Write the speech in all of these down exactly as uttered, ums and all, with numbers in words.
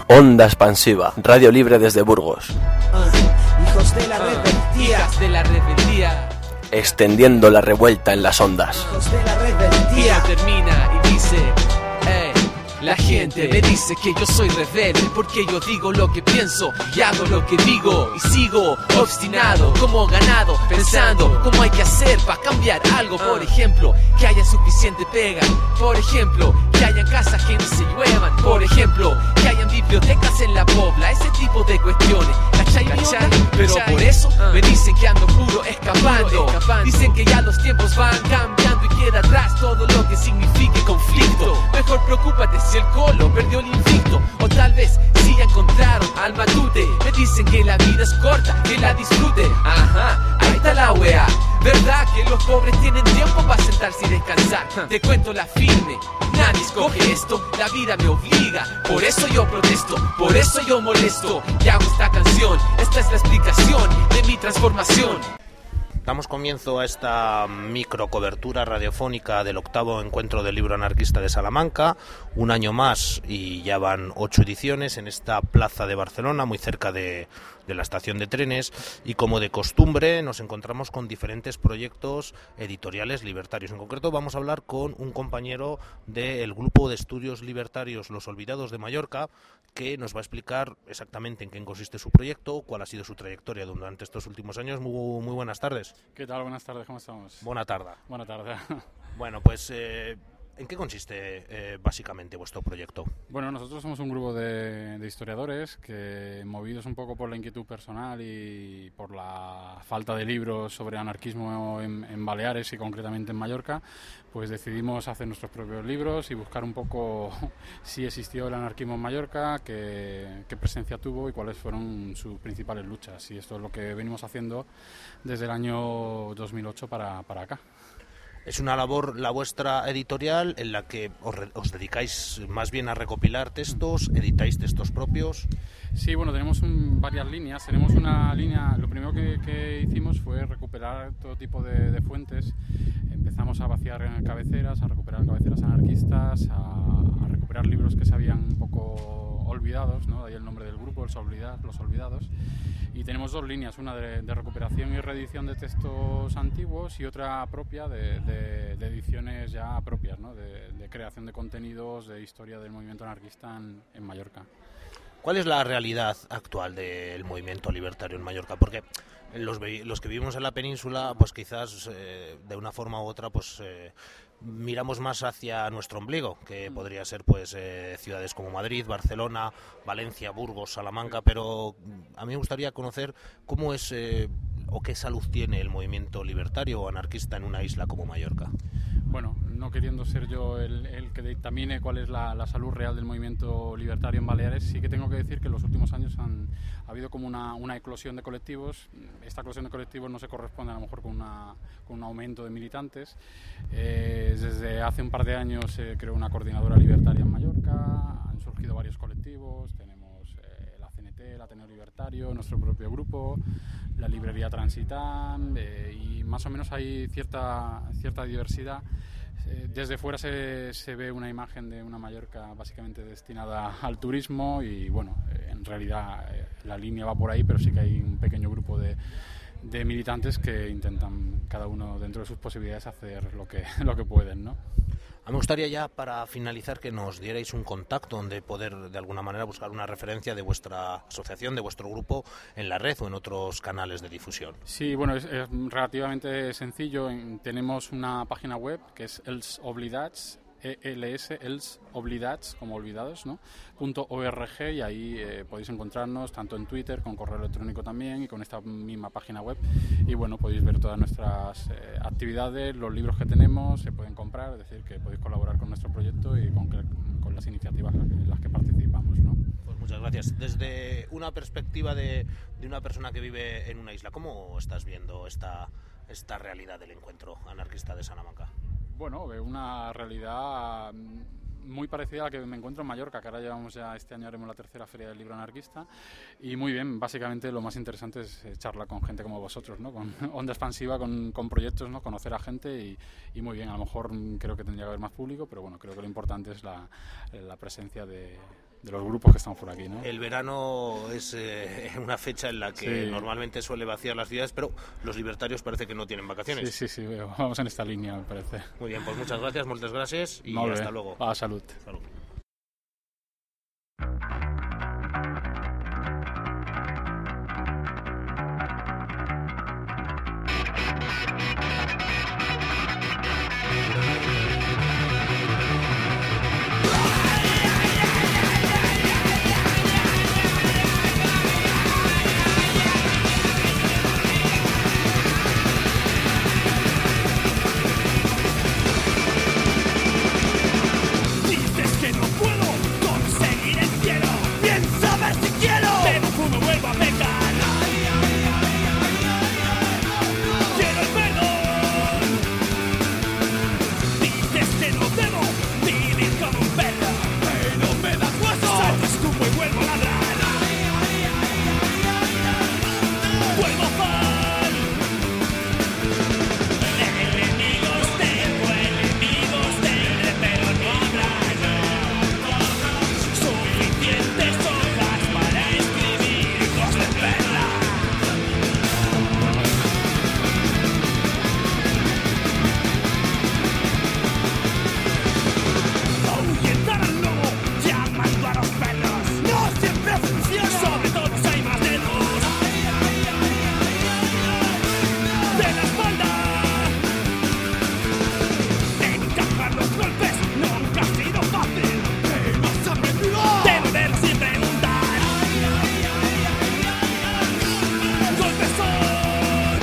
Onda Expansiva, radio libre desde Burgos. Uh, hijos de la rebeldía. Hijas de la rebeldía. Extendiendo la revuelta en las ondas. Hijos de la rebeldía. Y termina y dice, hey. La gente me dice que yo soy rebelde porque yo digo lo que pienso y hago lo que digo y sigo obstinado como ganado pensando cómo hay que hacer para cambiar algo. Por ejemplo, que haya suficiente pega. Por ejemplo, que hayan casas que no se lluevan. Por ejemplo, que hayan bibliotecas en la pobla. Ese tipo de cuestiones, ¿cachai? ¿Cachai? Pero por eso me dicen que ando puro escapando. Dicen que ya los tiempos van cambiando y queda atrás todo lo que signifique conflicto. Mejor preocúpate si el colo perdió el invicto, o tal vez si ya encontraron al matute. Me dicen que la vida es corta, que la disfrute. Ajá, ahí está la wea. ¿Verdad que los pobres tienen tiempo para sentarse y descansar? Te cuento la firme, nadie escoge esto, la vida me obliga. Por eso yo protesto, por eso yo molesto y hago esta canción. Esta es la explicación de mi transformación. Damos comienzo a esta micro cobertura radiofónica del octavo encuentro del libro anarquista de Salamanca, un año más y ya van ocho ediciones en esta plaza de Barcelona, muy cerca de, de la estación de trenes, y como de costumbre nos encontramos con diferentes proyectos editoriales libertarios. En concreto vamos a hablar con un compañero del grupo de estudios libertarios Los Olvidados de Mallorca, que nos va a explicar exactamente en qué consiste su proyecto, cuál ha sido su trayectoria durante estos últimos años. Muy, muy buenas tardes. ¿Qué tal? Buenas tardes, ¿cómo estamos? Buena tarde. Buena tarde. Bueno, pues, eh, ¿en qué consiste eh, básicamente vuestro proyecto? Bueno, nosotros somos un grupo de, de historiadores que, movidos un poco por la inquietud personal y por la falta de libros sobre anarquismo en, en Baleares y concretamente en Mallorca, pues decidimos hacer nuestros propios libros y buscar un poco si existió el anarquismo en Mallorca, qué, qué presencia tuvo y cuáles fueron sus principales luchas. Y esto es lo que venimos haciendo desde el año dos mil ocho para, para acá. Es una labor, la vuestra editorial, en la que os, re, os dedicáis más bien a recopilar textos, editáis textos propios. Sí, bueno, tenemos un, varias líneas. Tenemos una línea, lo primero que, que hicimos fue recuperar todo tipo de, de fuentes. Empezamos a vaciar cabeceras, a recuperar cabeceras anarquistas, a, a recuperar libros que se habían un poco olvidados, ¿no? De ahí el nombre del grupo, los olvidados, los olvidados. Y tenemos dos líneas, una de, de recuperación y reedición de textos antiguos y otra propia de, de, de ediciones ya propias, ¿no? De, de creación de contenidos, de historia del movimiento anarquista en, en Mallorca. ¿Cuál es la realidad actual del movimiento libertario en Mallorca? Porque los, los que vivimos en la península, pues quizás eh, de una forma u otra, pues eh, miramos más hacia nuestro ombligo, que podría ser pues eh, ciudades como Madrid, Barcelona, Valencia, Burgos, Salamanca, pero a mí me gustaría conocer cómo es eh, o qué salud tiene el movimiento libertario o anarquista en una isla como Mallorca. Bueno, no queriendo ser yo el, el que dictamine cuál es la, la salud real del movimiento libertario en Baleares, sí que tengo que decir que en los últimos años han, ha habido como una, una eclosión de colectivos. Esta eclosión de colectivos no se corresponde a lo mejor con, una, con un aumento de militantes. Eh, desde hace un par de años se creó una coordinadora libertaria en Mallorca, han surgido varios colectivos, tenemos eh, la C N T, el Ateneo Libertario, nuestro propio grupo, la librería Transitam, eh, y más o menos hay cierta, cierta diversidad. Eh, desde fuera se, se ve una imagen de una Mallorca básicamente destinada al turismo y bueno, eh, en realidad eh, la línea va por ahí, pero sí que hay un pequeño grupo de, de militantes que intentan cada uno dentro de sus posibilidades hacer lo que, lo que pueden, ¿no? A mí me gustaría ya, para finalizar, que nos dierais un contacto donde poder, de alguna manera, buscar una referencia de vuestra asociación, de vuestro grupo, en la red o en otros canales de difusión. Sí, bueno, es, es relativamente sencillo. Tenemos una página web que es Els Oblidats, E L S, Els Oblidats, como olvidados, ¿no? .org, y ahí eh, podéis encontrarnos tanto en Twitter, con correo electrónico también, y con esta misma página web. Y bueno, podéis ver todas nuestras eh, actividades, los libros que tenemos, se pueden comprar, es decir, que podéis colaborar con nuestro proyecto y con, con las iniciativas en las que participamos, ¿no? Pues muchas gracias. Desde una perspectiva de, de una persona que vive en una isla, ¿cómo estás viendo esta, esta realidad del encuentro anarquista de Salamanca? Bueno, una realidad muy parecida a la que me encuentro en Mallorca, que ahora llevamos ya, este año haremos la tercera Feria del Libro Anarquista, y muy bien, básicamente lo más interesante es charlar con gente como vosotros, ¿no? Con Onda Expansiva, con, con proyectos, ¿no? Conocer a gente y, y muy bien, a lo mejor creo que tendría que haber más público, pero bueno, creo que lo importante es la, la presencia de, de los grupos que están por aquí, ¿no? El verano es eh, una fecha en la que sí. normalmente suele vaciar las ciudades, pero los libertarios parece que no tienen vacaciones. Sí, sí, sí, vamos en esta línea, me parece. Muy bien, pues muchas gracias, muchas gracias y Molt hasta bé. luego. Ah, salud. Salud. Dices que no puedo conseguir el cielo. Pienso a ver si quiero, pero fumo vuelvo a pecar. Quiero el perdón. Dices que no debo vivir como un perro, pero me das hueso. Salto, escupo y vuelvo a ladrar. Vuelvo a fal. Enemigos tengo, enemigos tendré, pero no habrá, no. Suficientes hojas para escribir, hijos de perla. Ahuyentar al lobo llamando a los perros no siempre funciona. Sobre todo si hay más de dos. De la espalda. Encajar los golpes nunca ha sido fácil. ¿Qué has aprendido? De beber sin preguntar. Golpes son.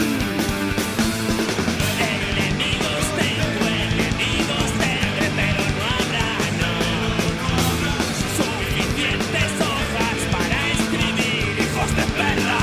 Enemigos tengo, enemigos tendré, pero no habrá, no. Suficientes hojas para escribir, hijos de perra.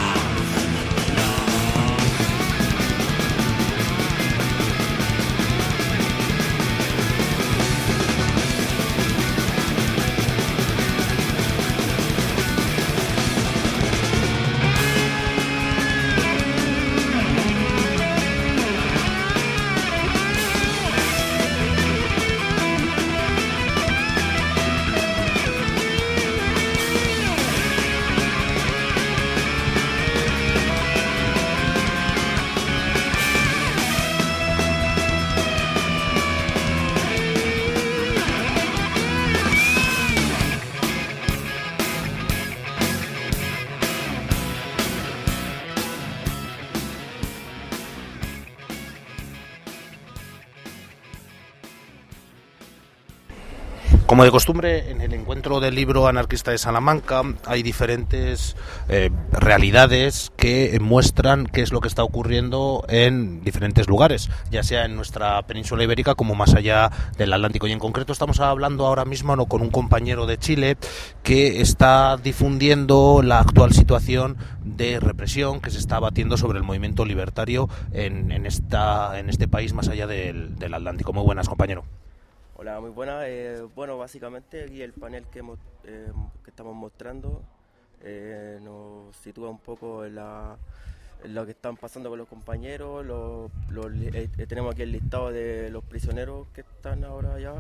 Como de costumbre, en el encuentro del libro anarquista de Salamanca hay diferentes eh, realidades que muestran qué es lo que está ocurriendo en diferentes lugares, ya sea en nuestra península ibérica como más allá del Atlántico. Y en concreto estamos hablando ahora mismo ¿no? con un compañero de Chile que está difundiendo la actual situación de represión que se está batiendo sobre el movimiento libertario en, en, esta, en este país más allá del, del Atlántico. Muy buenas, compañero. Hola, muy buena. Eh, bueno, básicamente aquí el panel que, hemos, eh, que estamos mostrando eh, nos sitúa un poco en, la, en lo que están pasando con los compañeros. Los, los, eh, tenemos aquí el listado de los prisioneros que están ahora allá.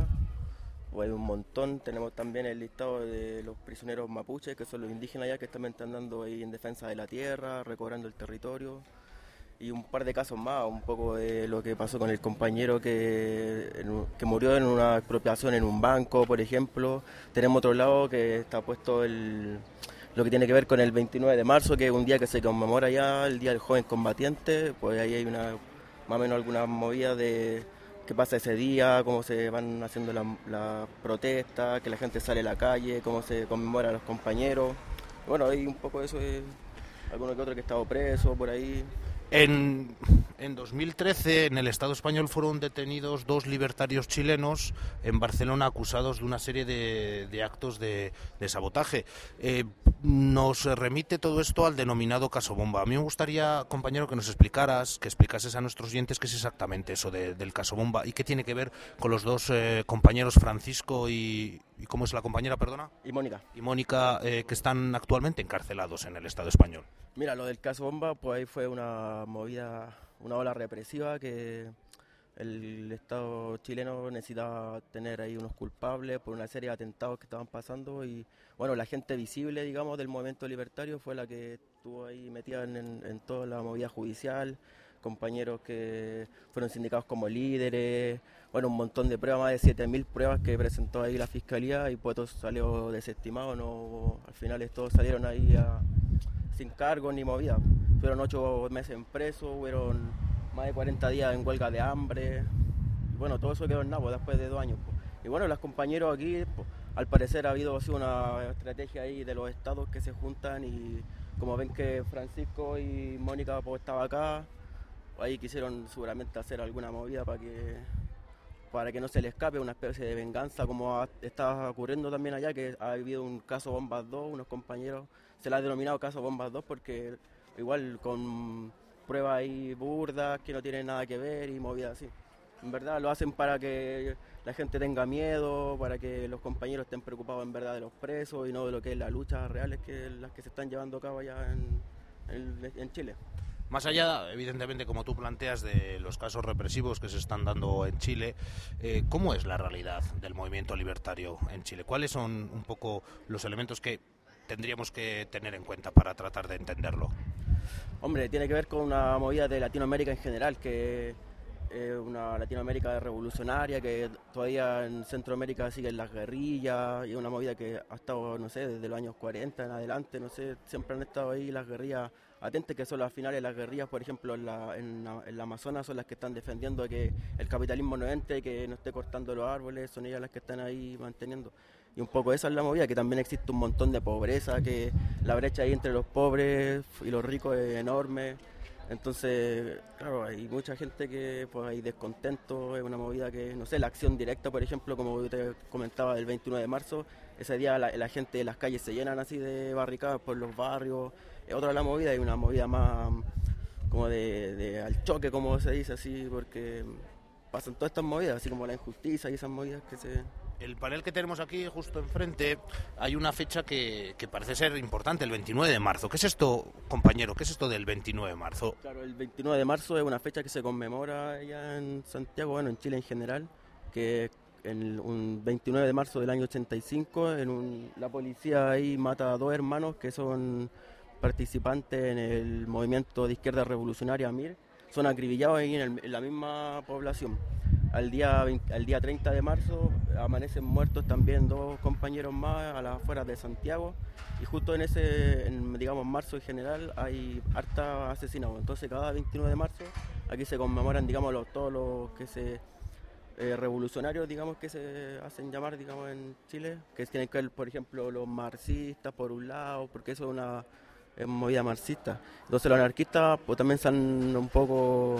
O hay un montón. Tenemos también el listado de los prisioneros mapuches, que son los indígenas allá, que también están andando ahí en defensa de la tierra, recobrando el territorio. Y un par de casos más, un poco de lo que pasó con el compañero que, que murió en una expropiación en un banco, por ejemplo. Tenemos otro lado que está puesto el, lo que tiene que ver con el veintinueve de marzo, que es un día que se conmemora ya el Día del Joven Combatiente. Pues ahí hay una más o menos algunas movidas de qué pasa ese día, cómo se van haciendo las la protestas, que la gente sale a la calle, cómo se conmemora a los compañeros. Bueno, hay un poco de eso, de alguno que otro que ha estado preso por ahí. En, en dos mil trece, en el Estado español fueron detenidos dos libertarios chilenos en Barcelona acusados de una serie de, de actos de, de sabotaje. Eh, nos remite todo esto al denominado caso Bomba. A mí me gustaría, compañero, que nos explicaras, que explicases a nuestros oyentes qué es exactamente eso de, del caso Bomba y qué tiene que ver con los dos eh, compañeros Francisco y, y... ¿Cómo es la compañera, perdona? Y Mónica. Y Mónica, eh, que están actualmente encarcelados en el Estado español. Mira, lo del caso Bomba, pues ahí fue una movida, una ola represiva que el Estado chileno necesitaba tener ahí unos culpables por una serie de atentados que estaban pasando y bueno, la gente visible, digamos, del movimiento libertario fue la que estuvo ahí metida en, en, en toda la movida judicial, compañeros que fueron sindicados como líderes, bueno, un montón de pruebas, más de siete mil pruebas que presentó ahí la Fiscalía y pues todo salió desestimado, no, al final todos salieron ahí a, sin cargo ni movida, fueron ocho meses en preso, fueron más de cuarenta días en huelga de hambre, y bueno, todo eso quedó en nada pues, después de dos años. Pues. Y bueno, los compañeros aquí, pues, al parecer ha habido así una estrategia ahí de los estados que se juntan y como ven que Francisco y Mónica pues, estaban acá, ahí quisieron seguramente hacer alguna movida para que para que no se le escape, una especie de venganza como ha, está ocurriendo también allá, que ha habido un caso Bombas dos, unos compañeros se la ha denominado caso Bombas dos porque igual con pruebas ahí burdas que no tienen nada que ver y movidas así. En verdad lo hacen para que la gente tenga miedo, para que los compañeros estén preocupados en verdad de los presos y no de lo que es la lucha real que las que se están llevando a cabo allá en, en, en Chile. Más allá, evidentemente, como tú planteas, de los casos represivos que se están dando en Chile, eh, ¿cómo es la realidad del movimiento libertario en Chile? ¿Cuáles son un poco los elementos que tendríamos que tener en cuenta para tratar de entenderlo? Hombre, tiene que ver con una movida de Latinoamérica en general, que es una Latinoamérica revolucionaria, que todavía en Centroamérica siguen las guerrillas, y es una movida que ha estado, no sé, desde los años cuarenta en adelante, no sé, siempre han estado ahí las guerrillas atentes, que son las finales, las guerrillas, por ejemplo, en la, en la, en la Amazonas son las que están defendiendo que el capitalismo no entre, que no esté cortando los árboles, son ellas las que están ahí manteniendo. Y un poco esa es la movida, que también existe un montón de pobreza, que la brecha ahí entre los pobres y los ricos es enorme. Entonces, claro, hay mucha gente que pues hay descontento, es una movida que, no sé, la acción directa, por ejemplo, como yo te comentaba, del veintiuno de marzo, ese día la, la gente de las calles se llenan así de barricadas por los barrios, es otra la movida, hay una movida más como de, de al choque, como se dice así, porque pasan todas estas movidas, así como la injusticia y esas movidas que se... El panel que tenemos aquí justo enfrente, hay una fecha que, que parece ser importante, el veintinueve de marzo. ¿Qué es esto, compañero? ¿Qué es esto del veintinueve de marzo? Claro, el veintinueve de marzo es una fecha que se conmemora allá en Santiago, bueno, en Chile en general, que en un veintinueve de marzo del año ochenta y cinco, en un, la policía ahí mata a dos hermanos que son participantes en el movimiento de izquierda revolucionaria M I R, son acribillados ahí en, el, en la misma población. Al día, al día treinta de marzo amanecen muertos también dos compañeros más a las afueras de Santiago y justo en ese, en, digamos, marzo en general hay harta asesinados. Entonces cada veintinueve de marzo aquí se conmemoran, digamos, los, todos los que se eh, revolucionarios, digamos, que se hacen llamar, digamos, en Chile, que tienen que ver, por ejemplo, los marxistas por un lado, porque eso es una, es una movida marxista. Entonces los anarquistas pues también están un poco...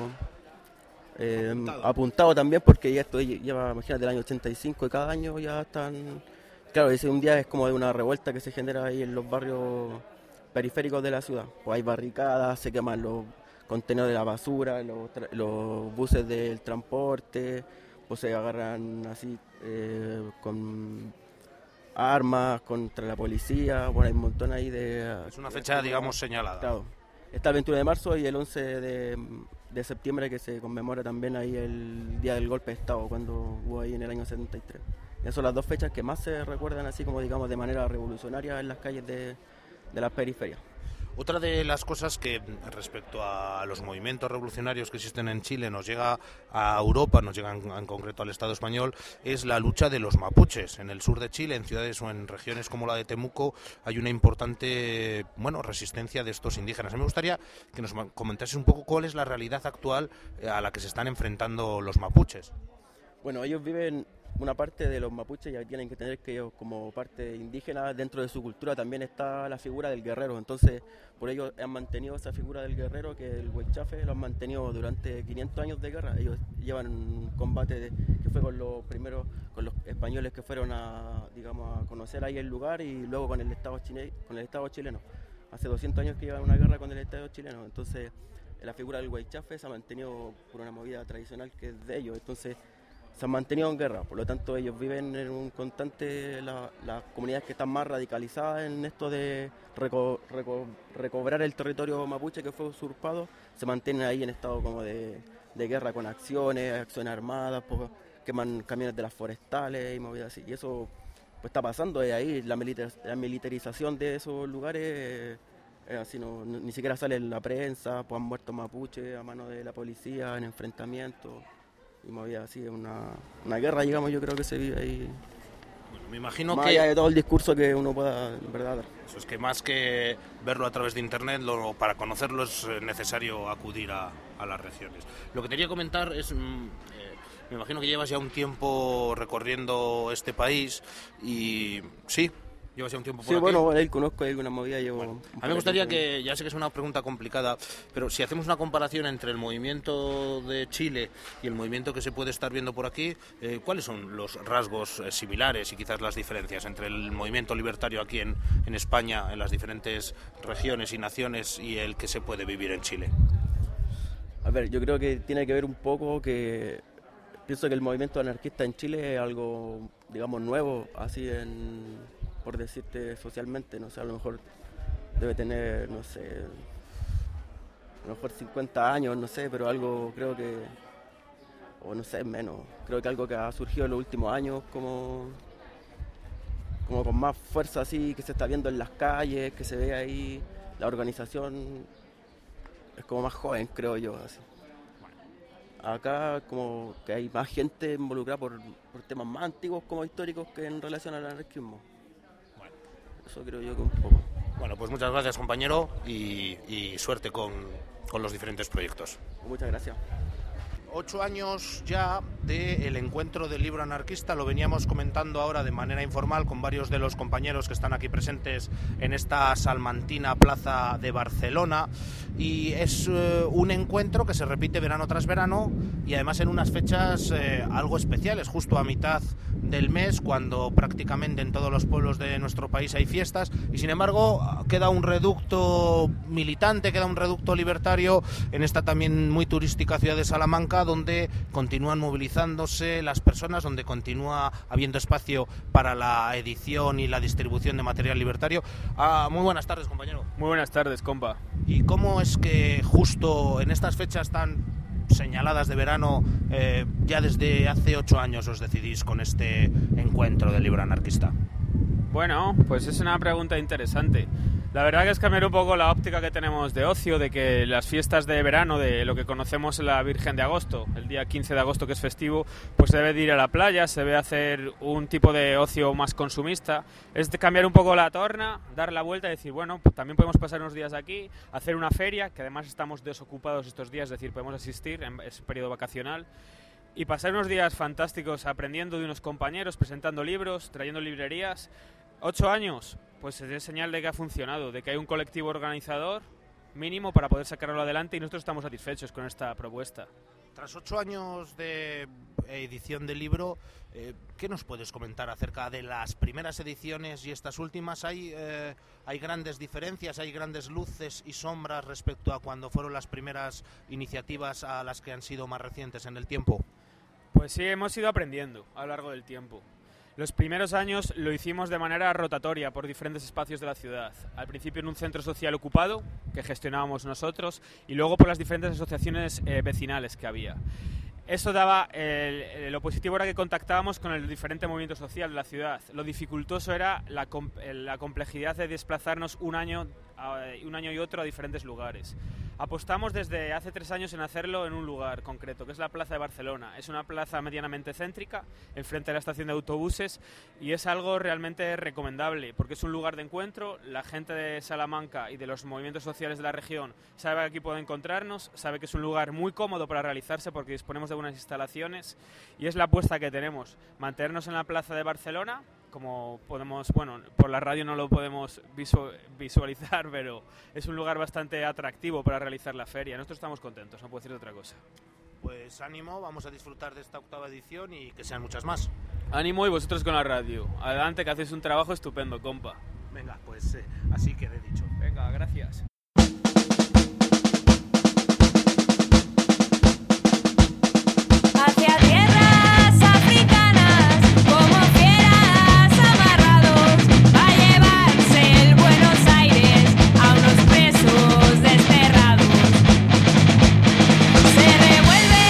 Eh, apuntado. apuntado también porque ya esto lleva, imagínate, el año ochenta y cinco y cada año ya están, claro, ese un día es como de una revuelta que se genera ahí en los barrios periféricos de la ciudad, pues hay barricadas, se queman los contenedores de la basura, los, los buses del transporte, pues se agarran así eh, con armas contra la policía, bueno, hay un montón ahí de... Es una fecha, de, digamos, señalada. Claro, está el veintiuno de marzo y el once de... de septiembre, que se conmemora también ahí el día del golpe de Estado, cuando hubo ahí en el año setenta y tres. Esas son las dos fechas que más se recuerdan así como, digamos, de manera revolucionaria en las calles de, de las periferias. Otra de las cosas que respecto a los movimientos revolucionarios que existen en Chile nos llega a Europa, nos llega en, en concreto al Estado español, es la lucha de los mapuches. En el sur de Chile, en ciudades o en regiones como la de Temuco, hay una importante, bueno, resistencia de estos indígenas. A mí me gustaría que nos comentases un poco cuál es la realidad actual a la que se están enfrentando los mapuches. Bueno, ellos viven... Una parte de los mapuches ya tienen que tener que ellos como parte indígena dentro de su cultura también está la figura del guerrero, entonces por ello han mantenido esa figura del guerrero, que el huaychafe lo han mantenido durante quinientos años de guerra. Ellos llevan un combate de, que fue con los primeros, con los españoles que fueron a, digamos, a conocer ahí el lugar y luego con el Estado chile, con el Estado chileno. Hace doscientos años que llevan una guerra con el Estado chileno, entonces la figura del huaychafe se ha mantenido por una movida tradicional que es de ellos, entonces se han mantenido en guerra, por lo tanto ellos viven en un constante, la, las comunidades que están más radicalizadas en esto de reco, reco, recobrar el territorio mapuche que fue usurpado, se mantienen ahí en estado como de, de guerra con acciones, acciones armadas, pues, queman camiones de las forestales y movidas así. Y eso pues está pasando y ahí la, militar, la militarización de esos lugares, eh, así no, no, ni siquiera sale en la prensa, pues han muerto mapuches a mano de la policía en enfrentamientos y movidas así, una, una guerra, digamos, yo creo que se vive ahí. Bueno, me imagino más que... allá de todo el discurso que uno pueda, en verdad, dar. Eso es que más que verlo a través de internet, lo, para conocerlo es necesario acudir a, a las regiones. Lo que te quería comentar es... Mm, eh, me imagino que llevas ya un tiempo recorriendo este país y... ¿Sí? ¿Llevas ya un tiempo por sí, aquí? bueno, él conozco alguna movida, llevo... Bueno, a mí me gustaría que, ya sé que es una pregunta complicada, pero si hacemos una comparación entre el movimiento de Chile y el movimiento que se puede estar viendo por aquí, eh, ¿cuáles son los rasgos eh, similares y quizás las diferencias entre el movimiento libertario aquí en, en España, en las diferentes regiones y naciones, y el que se puede vivir en Chile? A ver, yo creo que tiene que ver un poco que... Pienso que el movimiento anarquista en Chile es algo, digamos, nuevo, así en, por decirte socialmente, no sé, a lo mejor debe tener, no sé, a lo mejor cincuenta años, no sé, pero algo creo que, o no sé, menos, creo que algo que ha surgido en los últimos años como, como con más fuerza así, que se está viendo en las calles, que se ve ahí, la organización es como más joven, creo yo, así. Acá como que hay más gente involucrada por, por temas más antiguos como históricos que en relación al anarquismo. Bueno, eso creo yo que un poco. Bueno, pues muchas gracias, compañero, y, y suerte con, con los diferentes proyectos. Muchas gracias. Ocho años ya del encuentro del libro anarquista, lo veníamos comentando ahora de manera informal con varios de los compañeros que están aquí presentes en esta salmantina plaza de Barcelona, y es eh, un encuentro que se repite verano tras verano y además en unas fechas eh, algo especiales, justo a mitad del mes, cuando prácticamente en todos los pueblos de nuestro país hay fiestas, y sin embargo queda un reducto militante, queda un reducto libertario en esta también muy turística ciudad de Salamanca, donde continúan movilizándose las personas, donde continúa habiendo espacio para la edición y la distribución de material libertario. Ah, muy buenas tardes, compañero. Muy buenas tardes, compa. ¿Y cómo es que justo en estas fechas tan señaladas de verano, eh, ya desde hace ocho años os decidís con este encuentro del libro anarquista? Bueno, pues es una pregunta interesante. La verdad que es cambiar un poco la óptica que tenemos de ocio, de que las fiestas de verano, de lo que conocemos la Virgen de Agosto, el día quince de agosto que es festivo, pues se debe de ir a la playa, se debe hacer un tipo de ocio más consumista. Es de cambiar un poco la torna, dar la vuelta y decir, bueno, pues también podemos pasar unos días aquí, hacer una feria, que además estamos desocupados estos días, es decir, podemos asistir, es periodo vacacional, y pasar unos días fantásticos aprendiendo de unos compañeros, presentando libros, trayendo librerías. Ocho años, pues es señal de que ha funcionado, de que hay un colectivo organizador mínimo para poder sacarlo adelante, y nosotros estamos satisfechos con esta propuesta. Tras ocho años de edición del libro, eh, ¿qué nos puedes comentar acerca de las primeras ediciones y estas últimas? ¿Hay, eh, ¿Hay grandes diferencias, hay grandes luces y sombras respecto a cuando fueron las primeras iniciativas a las que han sido más recientes en el tiempo? Pues sí, hemos ido aprendiendo a lo largo del tiempo. Los primeros años lo hicimos de manera rotatoria por diferentes espacios de la ciudad. Al principio en un centro social ocupado, que gestionábamos nosotros, y luego por las diferentes asociaciones eh, vecinales que había. Eso daba, eh, lo positivo era que contactábamos con el diferente movimiento social de la ciudad. Lo dificultoso era la, la complejidad de desplazarnos un año, a, un año y otro a diferentes lugares. Apostamos desde hace tres años en hacerlo en un lugar concreto, que es la Plaza de Barcelona. Es una plaza medianamente céntrica, enfrente de la estación de autobuses, y es algo realmente recomendable, porque es un lugar de encuentro. La gente de Salamanca y de los movimientos sociales de la región sabe que aquí puede encontrarnos, sabe que es un lugar muy cómodo para realizarse porque disponemos de unas instalaciones, y es la apuesta que tenemos, mantenernos en la Plaza de Barcelona. Como podemos, bueno, por la radio no lo podemos visualizar, pero es un lugar bastante atractivo para realizar la feria. Nosotros estamos contentos, no puedo decir otra cosa. Pues ánimo, vamos a disfrutar de esta octava edición y que sean muchas más. Ánimo, y vosotros con la radio. Adelante, que hacéis un trabajo estupendo, compa. Venga, pues eh, así quede dicho. Venga, gracias. Hacia tierras africanas, como fieras amarrados, va a llevarse el Buenos Aires a unos presos desterrados. Se revuelve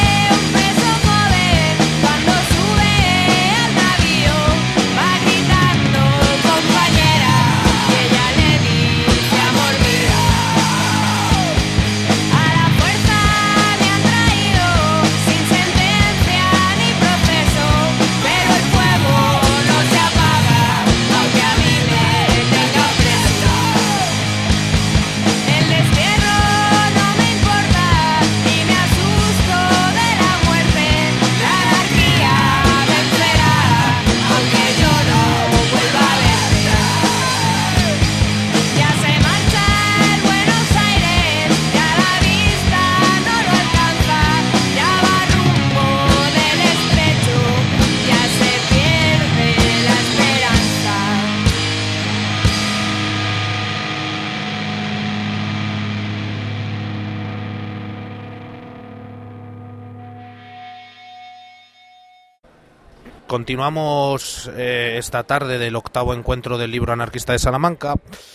Continuamos eh, esta tarde del octavo encuentro del libro anarquista de Salamanca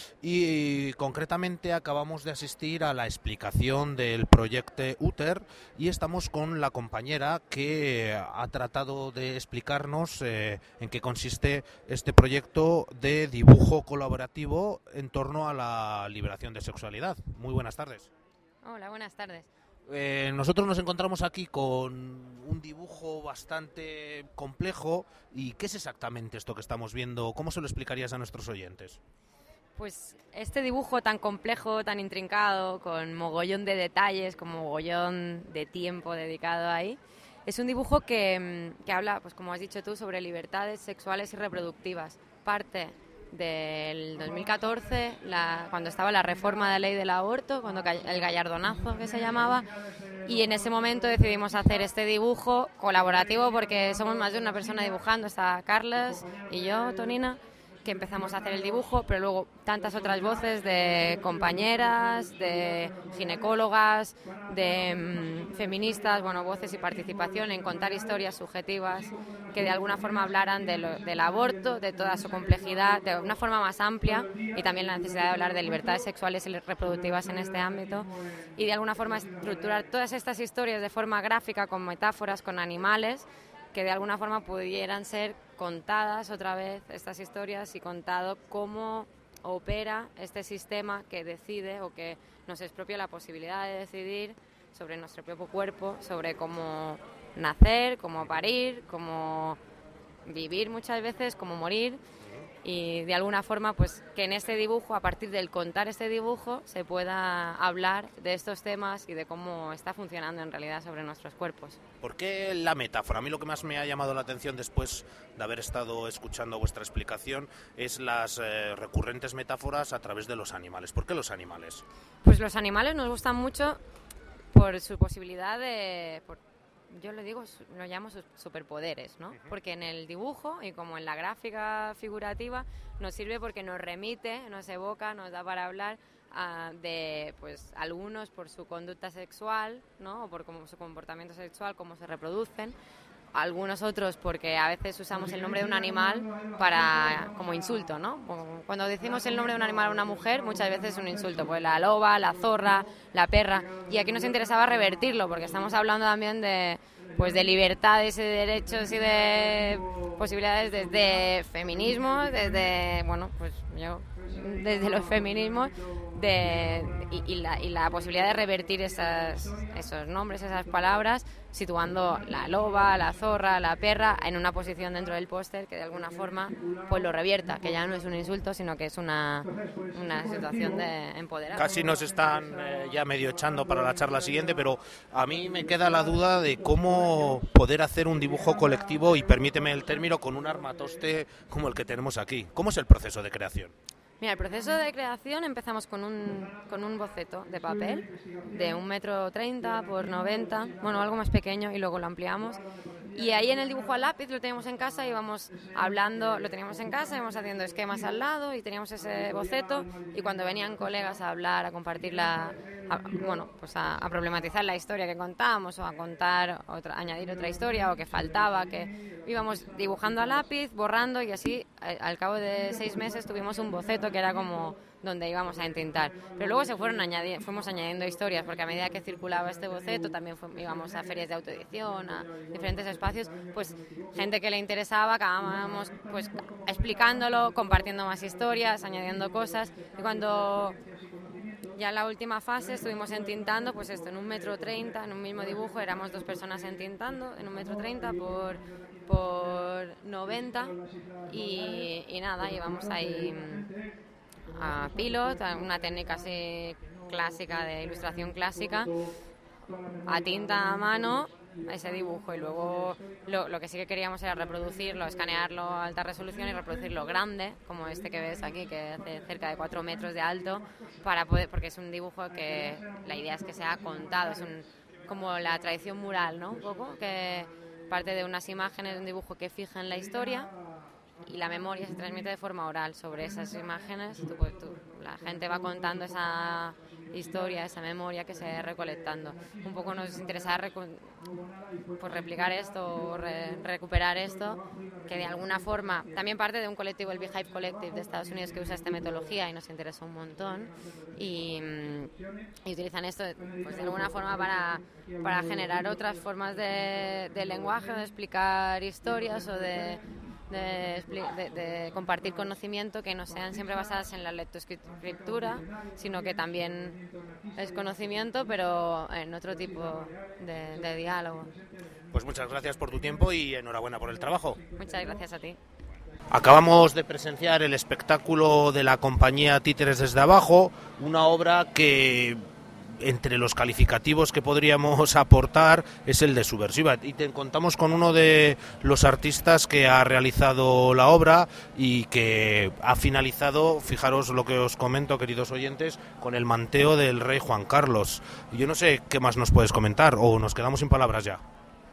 y concretamente acabamos de asistir a la explicación del proyecto UTER y estamos con la compañera que ha tratado de explicarnos eh, en qué consiste este proyecto de dibujo colaborativo en torno a la liberación de sexualidad. Muy buenas tardes. Hola, buenas tardes. Eh, nosotros nos encontramos aquí con un dibujo bastante complejo. ¿Y qué es exactamente esto que estamos viendo? ¿Cómo se lo explicarías a nuestros oyentes? Pues este dibujo tan complejo, tan intrincado, con mogollón de detalles, con mogollón de tiempo dedicado ahí, es un dibujo que, que habla, pues como has dicho tú, sobre libertades sexuales y reproductivas. Parte del dos mil catorce, la, cuando estaba la reforma de la ley del aborto, cuando el gallardonazo que se llamaba, y en ese momento decidimos hacer este dibujo colaborativo porque somos más de una persona dibujando. Está Carles y yo, Tonina, que empezamos a hacer el dibujo, pero luego tantas otras voces de compañeras, de ginecólogas, de mmm, feministas, bueno, voces y participación en contar historias subjetivas que de alguna forma hablaran de lo, del aborto, de toda su complejidad, de una forma más amplia, y también la necesidad de hablar de libertades sexuales y reproductivas en este ámbito, y de alguna forma estructurar todas estas historias de forma gráfica, con metáforas, con animales, que de alguna forma pudieran ser contadas otra vez estas historias y contado cómo opera este sistema que decide o que nos expropia la posibilidad de decidir sobre nuestro propio cuerpo, sobre cómo nacer, cómo parir, cómo vivir muchas veces, cómo morir, y de alguna forma pues que en este dibujo, a partir del contar este dibujo, se pueda hablar de estos temas y de cómo está funcionando en realidad sobre nuestros cuerpos. ¿Por qué la metáfora? A mí lo que más me ha llamado la atención después de haber estado escuchando vuestra explicación es las eh, recurrentes metáforas a través de los animales. ¿Por qué los animales? Pues los animales nos gustan mucho por su posibilidad de... Por, yo lo digo, lo llamo superpoderes, ¿no? Porque en el dibujo y como en la gráfica figurativa nos sirve porque nos remite, nos evoca, nos da para hablar uh, de, pues, algunos por su conducta sexual, ¿no? O por cómo, su comportamiento sexual, cómo se reproducen. Algunos otros porque a veces usamos el nombre de un animal para como insulto, ¿no? Cuando decimos el nombre de un animal a una mujer, muchas veces es un insulto, pues la loba, la zorra, la perra, y aquí nos interesaba revertirlo porque estamos hablando también de, pues, de libertades y de derechos y de posibilidades desde feminismos, desde, bueno, pues yo, desde los feminismos, de, y, y, la, y la posibilidad de revertir esas, esos nombres, esas palabras, situando la loba, la zorra, la perra en una posición dentro del póster que de alguna forma pues lo revierta, que ya no es un insulto, sino que es una, una situación de empoderamiento. Casi nos están eh, ya medio echando para la charla siguiente, pero a mí me queda la duda de cómo poder hacer un dibujo colectivo, y permíteme el término, con un armatoste como el que tenemos aquí. ¿Cómo es el proceso de creación? Mira, el proceso de creación empezamos con un, con un boceto de papel de un metro treinta por noventa, bueno, algo más pequeño, y luego lo ampliamos. Y ahí en el dibujo a lápiz lo teníamos en casa, íbamos hablando, lo teníamos en casa, íbamos haciendo esquemas al lado y teníamos ese boceto, y cuando venían colegas a hablar, a compartir la, a, bueno, pues a, a problematizar la historia que contábamos, o a contar otra, añadir otra historia, o que faltaba, que íbamos dibujando a lápiz, borrando, y así al cabo de seis meses tuvimos un boceto que era como donde íbamos a intentar. Pero luego se fueron añadi- fuimos añadiendo historias, porque a medida que circulaba este boceto también fu- íbamos a ferias de autoedición, a diferentes espacios, pues gente que le interesaba, acabábamos pues explicándolo, compartiendo más historias, añadiendo cosas, y cuando ya en la última fase estuvimos entintando, pues esto, en un metro treinta, en un mismo dibujo, éramos dos personas entintando, en un metro treinta por, por noventa, y, y nada, íbamos ahí a pilot, una técnica así clásica de ilustración clásica, a tinta a mano, ese dibujo, y luego lo, lo que sí que queríamos era reproducirlo, escanearlo a alta resolución y reproducirlo grande, como este que ves aquí, que hace cerca de cuatro metros de alto, para poder, porque es un dibujo que la idea es que sea contado, es un, como la tradición mural, ¿no? Un poco, que parte de unas imágenes de un dibujo que fijan la historia, y la memoria se transmite de forma oral sobre esas imágenes. Tú, pues, tú, la gente va contando esa, historia, esa memoria que se vaya recolectando. Un poco nos interesaba recu- pues replicar esto, o re- recuperar esto, que de alguna forma, también parte de un colectivo, el Beehive Collective de Estados Unidos, que usa esta metodología y nos interesa un montón, y, y utilizan esto pues de alguna forma para, para generar otras formas de, de lenguaje, de explicar historias o de De, de, de compartir conocimiento que no sean siempre basadas en la lectoescritura, sino que también es conocimiento, pero en otro tipo de, de diálogo. Pues muchas gracias por tu tiempo y enhorabuena por el trabajo. Muchas gracias a ti. Acabamos de presenciar el espectáculo de la compañía Títeres desde abajo, una obra que entre los calificativos que podríamos aportar es el de subversiva, y te contamos con uno de los artistas que ha realizado la obra y que ha finalizado, fijaros lo que os comento, queridos oyentes, con el manteo del rey Juan Carlos. Yo no sé qué más nos puedes comentar, o nos quedamos sin palabras ya.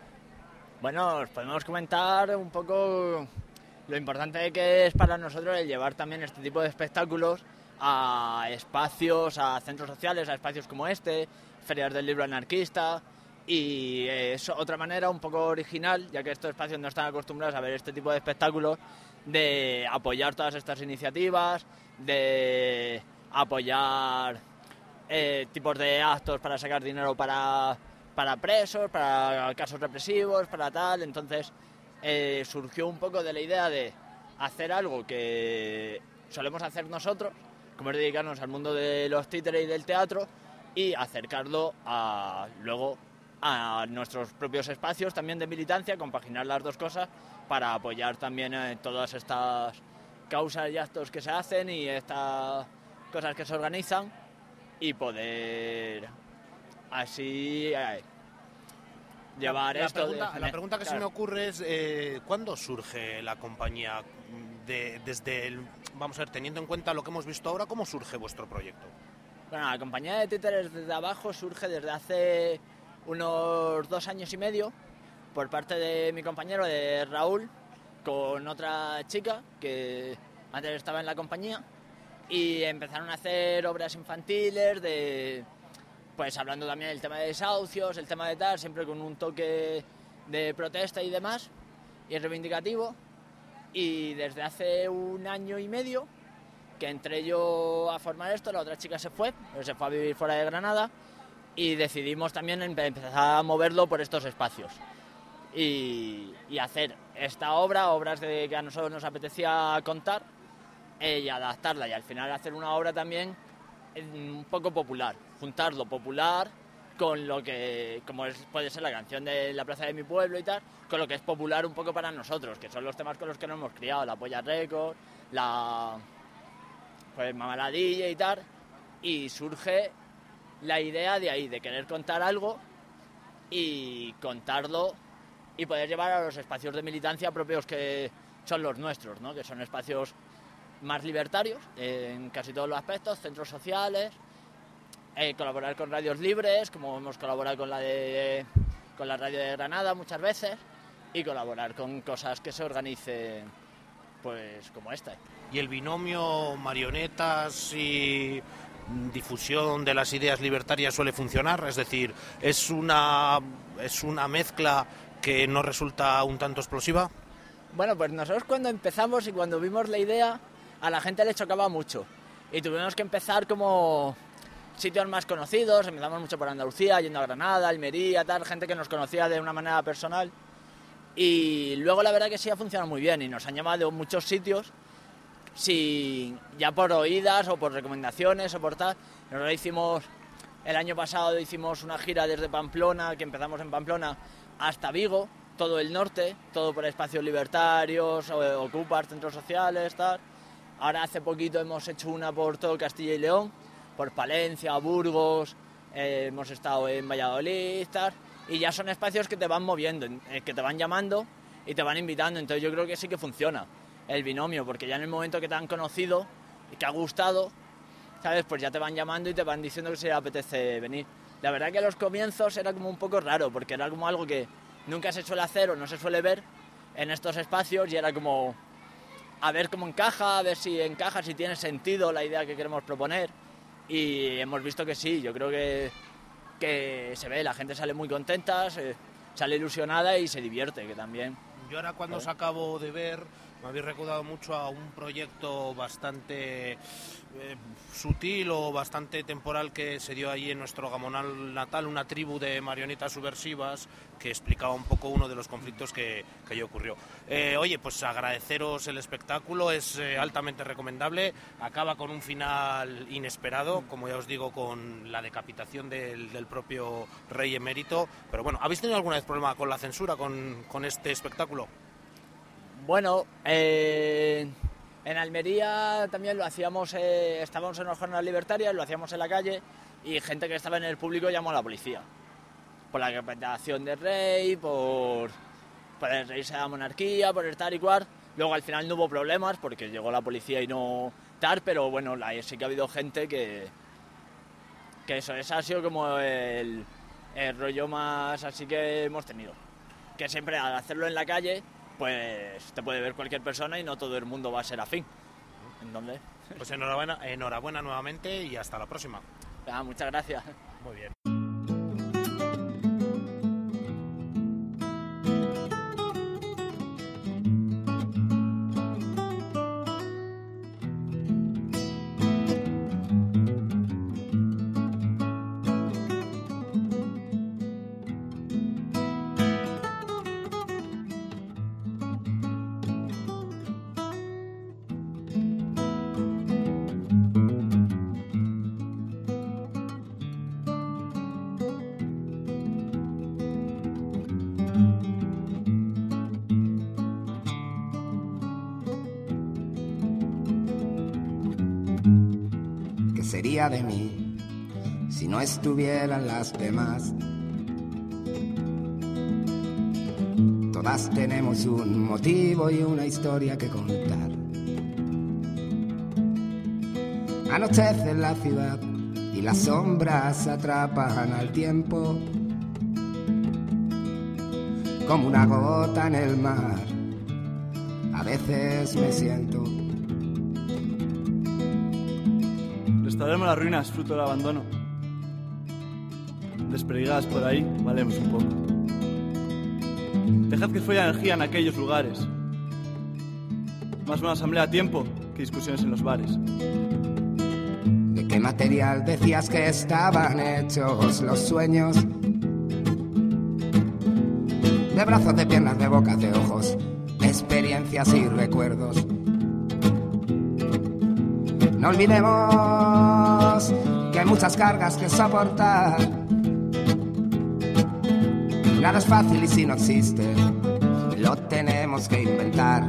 Bueno, os podemos comentar un poco lo importante que es para nosotros el llevar también este tipo de espectáculos a espacios, a centros sociales, a espacios como este, ferias del libro anarquista, y es otra manera un poco original, ya que estos espacios no están acostumbrados a ver este tipo de espectáculos, de apoyar todas estas iniciativas, de apoyar eh, tipos de actos para sacar dinero para, para presos, para casos represivos, para tal. Entonces eh, surgió un poco de la idea de hacer algo que solemos hacer nosotros, como es dedicarnos al mundo de los títeres y del teatro, y acercarlo a, luego a nuestros propios espacios también de militancia, compaginar las dos cosas para apoyar también eh, todas estas causas y actos que se hacen y estas cosas que se organizan, y poder así eh, llevar la, la esto... Pregunta, de, la pregunta que claro. se me ocurre es, eh, ¿cuándo surge la compañía? De, desde el, vamos a ver, teniendo en cuenta lo que hemos visto ahora, ¿cómo surge vuestro proyecto? Bueno, la compañía de títeres desde abajo surge desde hace unos dos años y medio por parte de mi compañero, de Raúl, con otra chica que antes estaba en la compañía, y empezaron a hacer obras infantiles de, pues hablando también del tema de desahucios, el tema de tal, siempre con un toque de protesta y demás, y reivindicativo. Y desde hace un año y medio que entré yo a formar esto, la otra chica se fue, pero se fue a vivir fuera de Granada, y decidimos también empezar a moverlo por estos espacios y, y hacer esta obra, obras de que a nosotros nos apetecía contar, eh, y adaptarla, y al final hacer una obra también un poco popular, juntar lo popular con lo que, como es, puede ser la canción de la plaza de mi pueblo y tal, con lo que es popular un poco para nosotros, que son los temas con los que nos hemos criado, la Polla Records, la pues Mamaladilla y tal, y surge la idea de ahí, de querer contar algo y contarlo y poder llevar a los espacios de militancia propios que son los nuestros, ¿no? Que son espacios más libertarios en casi todos los aspectos, centros sociales, eh, colaborar con radios libres, como hemos colaborado con la de con la radio de Granada muchas veces, y colaborar con cosas que se organicen, pues como esta. Y el binomio marionetas y difusión de las ideas libertarias suele funcionar, es decir, es una es una mezcla que no resulta un tanto explosiva. Bueno, pues nosotros cuando empezamos y cuando vimos la idea, a la gente le chocaba mucho, y tuvimos que empezar como sitios más conocidos. Empezamos mucho por Andalucía, yendo a Granada, Almería, tal, gente que nos conocía de una manera personal, y luego la verdad que sí ha funcionado muy bien, y nos han llamado de muchos sitios, si ya por oídas o por recomendaciones o por tal. Nosotros hicimos, el año pasado hicimos una gira desde Pamplona, que empezamos en Pamplona, hasta Vigo, todo el norte, todo por espacios libertarios, ocupas, centros sociales, tal. Ahora hace poquito hemos hecho una por todo Castilla y León, por Palencia, Burgos, eh, hemos estado en Valladolid, tal, y ya son espacios que te van moviendo, eh, que te van llamando y te van invitando. Entonces yo creo que sí que funciona el binomio, porque ya en el momento que te han conocido y que ha gustado, ¿sabes? Pues ya te van llamando y te van diciendo que se apetece venir. La verdad que a los comienzos era como un poco raro, porque era como algo que nunca se suele hacer o no se suele ver en estos espacios, y era como a ver cómo encaja, a ver si encaja, si tiene sentido la idea que queremos proponer. y hemos visto que sí, yo creo que, que se ve, la gente sale muy contenta, se, sale ilusionada y se divierte, que también. Yo ahora cuando os acabo de ver, me habéis recordado mucho a un proyecto bastante eh, sutil o bastante temporal que se dio allí en nuestro Gamonal natal, una tribu de marionetas subversivas que explicaba un poco uno de los conflictos que, que allí ocurrió. Eh, oye, pues agradeceros el espectáculo, es eh, altamente recomendable, acaba con un final inesperado, como ya os digo, con la decapitación del, del propio rey emérito, pero bueno, ¿habéis tenido alguna vez problema con la censura, con, con este espectáculo? Bueno, eh, en Almería también lo hacíamos, eh, estábamos en las jornadas libertarias, lo hacíamos en la calle y gente que estaba en el público llamó a la policía. Por la decapitación del rey, por, por el rey de la monarquía, por el tal y cual. Luego al final no hubo problemas porque llegó la policía y no tal, pero bueno, la, sí que ha habido gente que, que eso, ese ha sido como el, el rollo más así que hemos tenido. Que siempre al hacerlo en la calle, pues te puede ver cualquier persona y no todo el mundo va a ser afín. ¿Entonces? Pues enhorabuena, enhorabuena nuevamente y hasta la próxima. Ah, muchas gracias. Muy bien. Sería de mí si no estuvieran las demás. Todas tenemos un motivo y una historia que contar. Anochece en la ciudad y las sombras atrapan al tiempo como una gota en el mar. A veces me siento. Restauremos las ruinas, fruto del abandono. Desperdigadas por ahí, valemos un poco. Dejad que fluya energía en aquellos lugares. Más una asamblea a tiempo que discusiones en los bares. ¿De qué material decías que estaban hechos los sueños? De brazos, de piernas, de bocas, de ojos, de experiencias y recuerdos. No olvidemos que hay muchas cargas que soportar. Nada es fácil y si no existe, lo tenemos que inventar.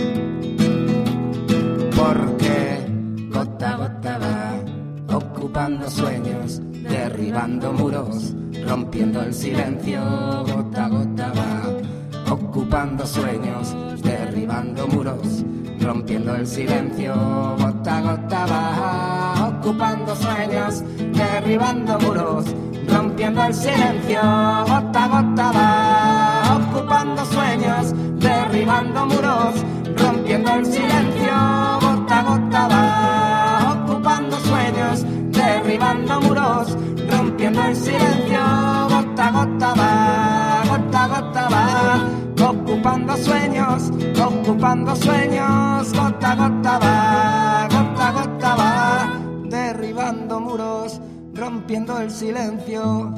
Porque gota a gota va ocupando sueños, derribando muros, rompiendo el silencio. Gota a gota va ocupando sueños, derribando muros, rompiendo el silencio. Gota a gota va ocupando sueños, derribando muros, rompiendo el silencio. Gota a gota va ocupando sueños, derribando muros, rompiendo el silencio. Gota a gota va ocupando sueños, derribando muros, rompiendo el silencio. Gota a gota va, gota a gota va ocupando sueños, ocupando sueños. Gota a gota va, gota a gota va derribando muros, rompiendo el silencio.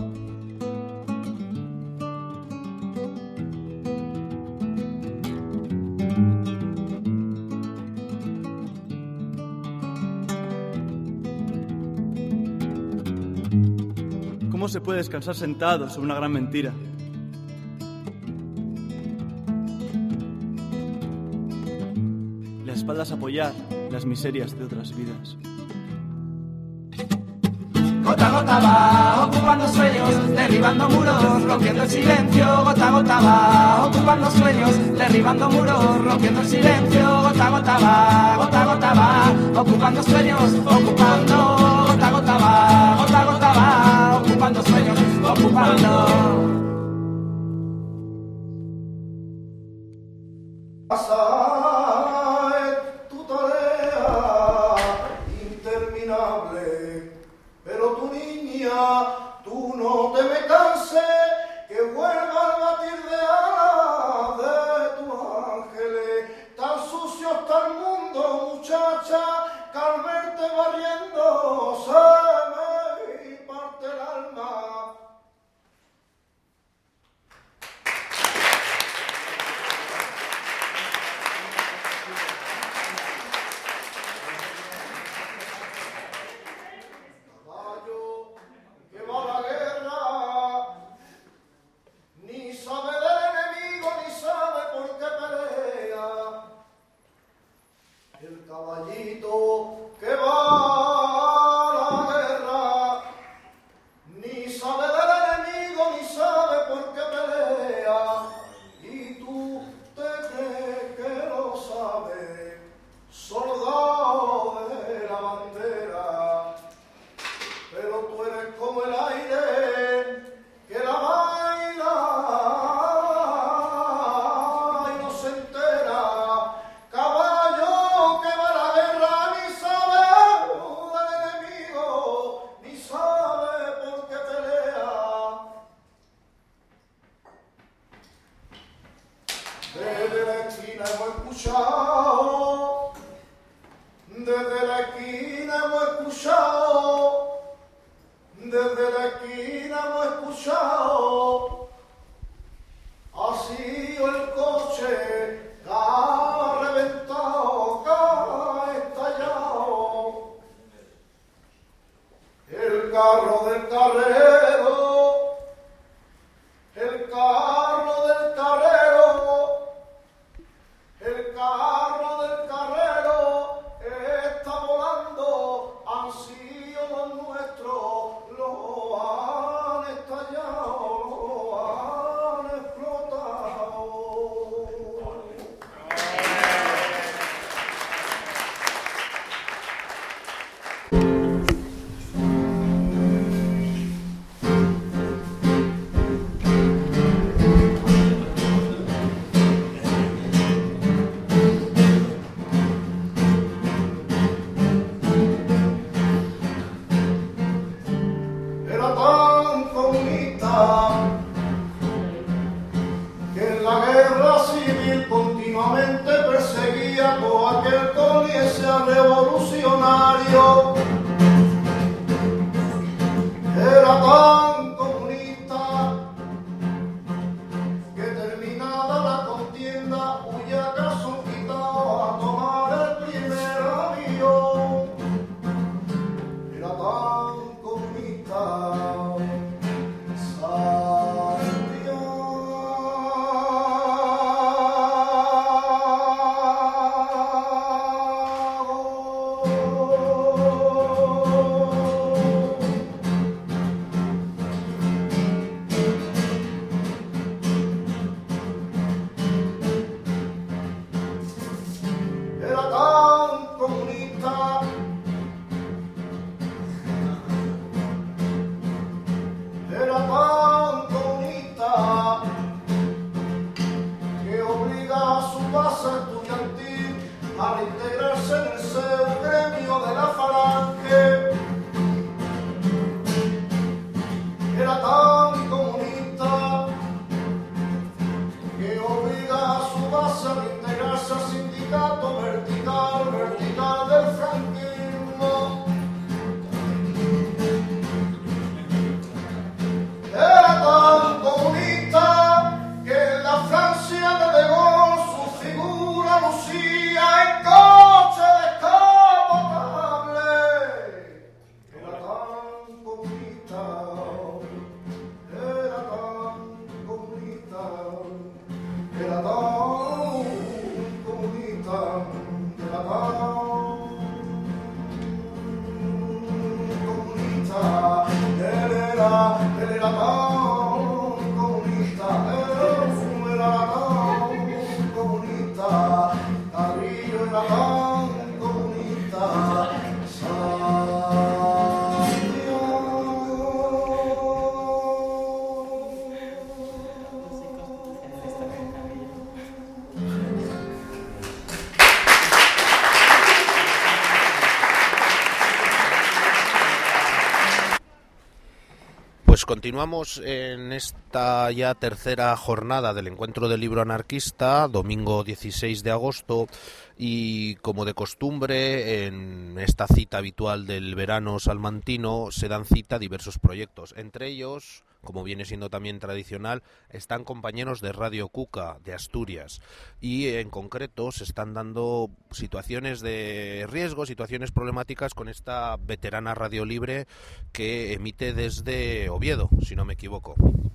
¿Cómo se puede descansar sentado sobre una gran mentira? Las espaldas apoyar las miserias de otras vidas. Gota a gota va ocupando sueños, derribando muros, rompiendo el silencio. Gota a gota va ocupando sueños, derribando muros, rompiendo el silencio. Gota a gota va, gota a gota va ocupando sueños, ocupando. Gota a gota va, gota a gota va ocupando sueños, ocupando. Pasa tu tarea interminable caballito que va a la guerra, ni sabe del enemigo, ni sabe por qué pelea, y tú te crees que lo sabes, soldado de la bandera, pero tú eres como el aire que la baila y no se entera, caballo que va a la guerra, ni sabe del enemigo, ni sabe por qué pelea. Desde la esquina hemos escuchado, desde la esquina hemos escuchado, desde la esquina hemos escuchado, ha sido el coche que ha reventado, que ha estallado, el carro del carrero, el carro del carrero, el carro del carrero está volando, han sido los nuestros, lo han estallado, lo han explotado. Era tan comunista que en la guerra civil continuamente perseguía a todo aquel que oliese a revolucionario. Era tan comunista que terminada la contienda huía a calzonquitao a tomar el primer avión. Era tan comunista era tan comunista era tan comunista que obliga a su base estudiantil a integrarse en el seu gremio de la falange. Era tan comunista que obliga a su base a integrarse al sindicato vertical, vertical del franquismo. Era tan comunista que en la Francia de De Gaulle su figura lucía en coche descapotable. Era tan comunista, era tan comunista, era tan comunista, era tan comunista, él era, él era tan comunista, él era tan comunista, Carrillo era tan comunista, Pues continuamos en esta ya tercera jornada del Encuentro del Libro Anarquista, domingo dieciséis de agosto, y como de costumbre en esta cita habitual del verano salmantino se dan cita diversos proyectos. Entre ellos, como viene siendo también tradicional, están compañeros de Radio Cuca de Asturias, y en concreto se están dando situaciones de riesgo, situaciones problemáticas con esta veterana radio libre que emite desde Oviedo, si no me equivoco.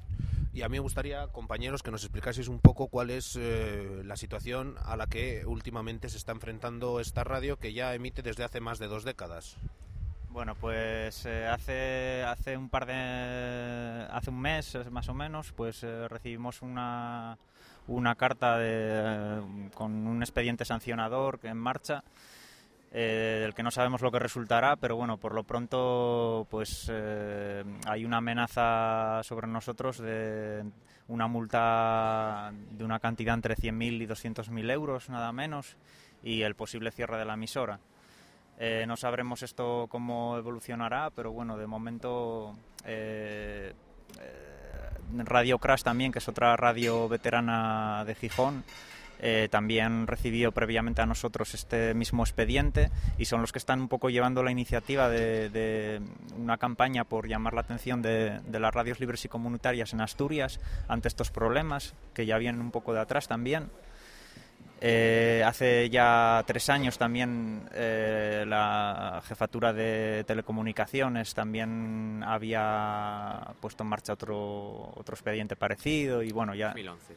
Y a mí me gustaría, compañeros, que nos explicaseis un poco cuál es eh, la situación a la que últimamente se está enfrentando esta radio, que ya emite desde hace más de dos décadas. Bueno, pues eh, hace hace un par de hace un mes más o menos, pues eh, recibimos una una carta de, con un expediente sancionador en marcha, eh, del que no sabemos lo que resultará, pero bueno, por lo pronto pues eh, hay una amenaza sobre nosotros de una multa de una cantidad entre cien mil y doscientos mil euros, nada menos, y el posible cierre de la emisora. Eh, no sabremos esto cómo evolucionará, pero bueno, de momento eh, eh, Radio Crash también, que es otra radio veterana de Gijón, eh, también recibió previamente a nosotros este mismo expediente y son los que están un poco llevando la iniciativa de, de una campaña por llamar la atención de, de las radios libres y comunitarias en Asturias ante estos problemas, que ya vienen un poco de atrás también. Eh, hace ya tres años también eh, la Jefatura de Telecomunicaciones también había puesto en marcha otro otro expediente parecido y bueno ya. dos mil once.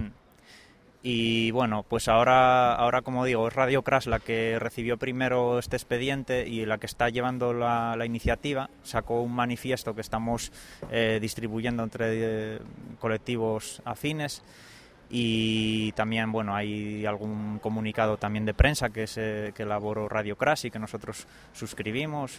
Y bueno, pues ahora ahora como digo es Radio Crash la que recibió primero este expediente y la que está llevando la, la iniciativa. Sacó un manifiesto que estamos eh, distribuyendo entre eh, colectivos afines. Y también bueno hay algún comunicado también de prensa que se, que elaboró Radio Crash y que nosotros suscribimos.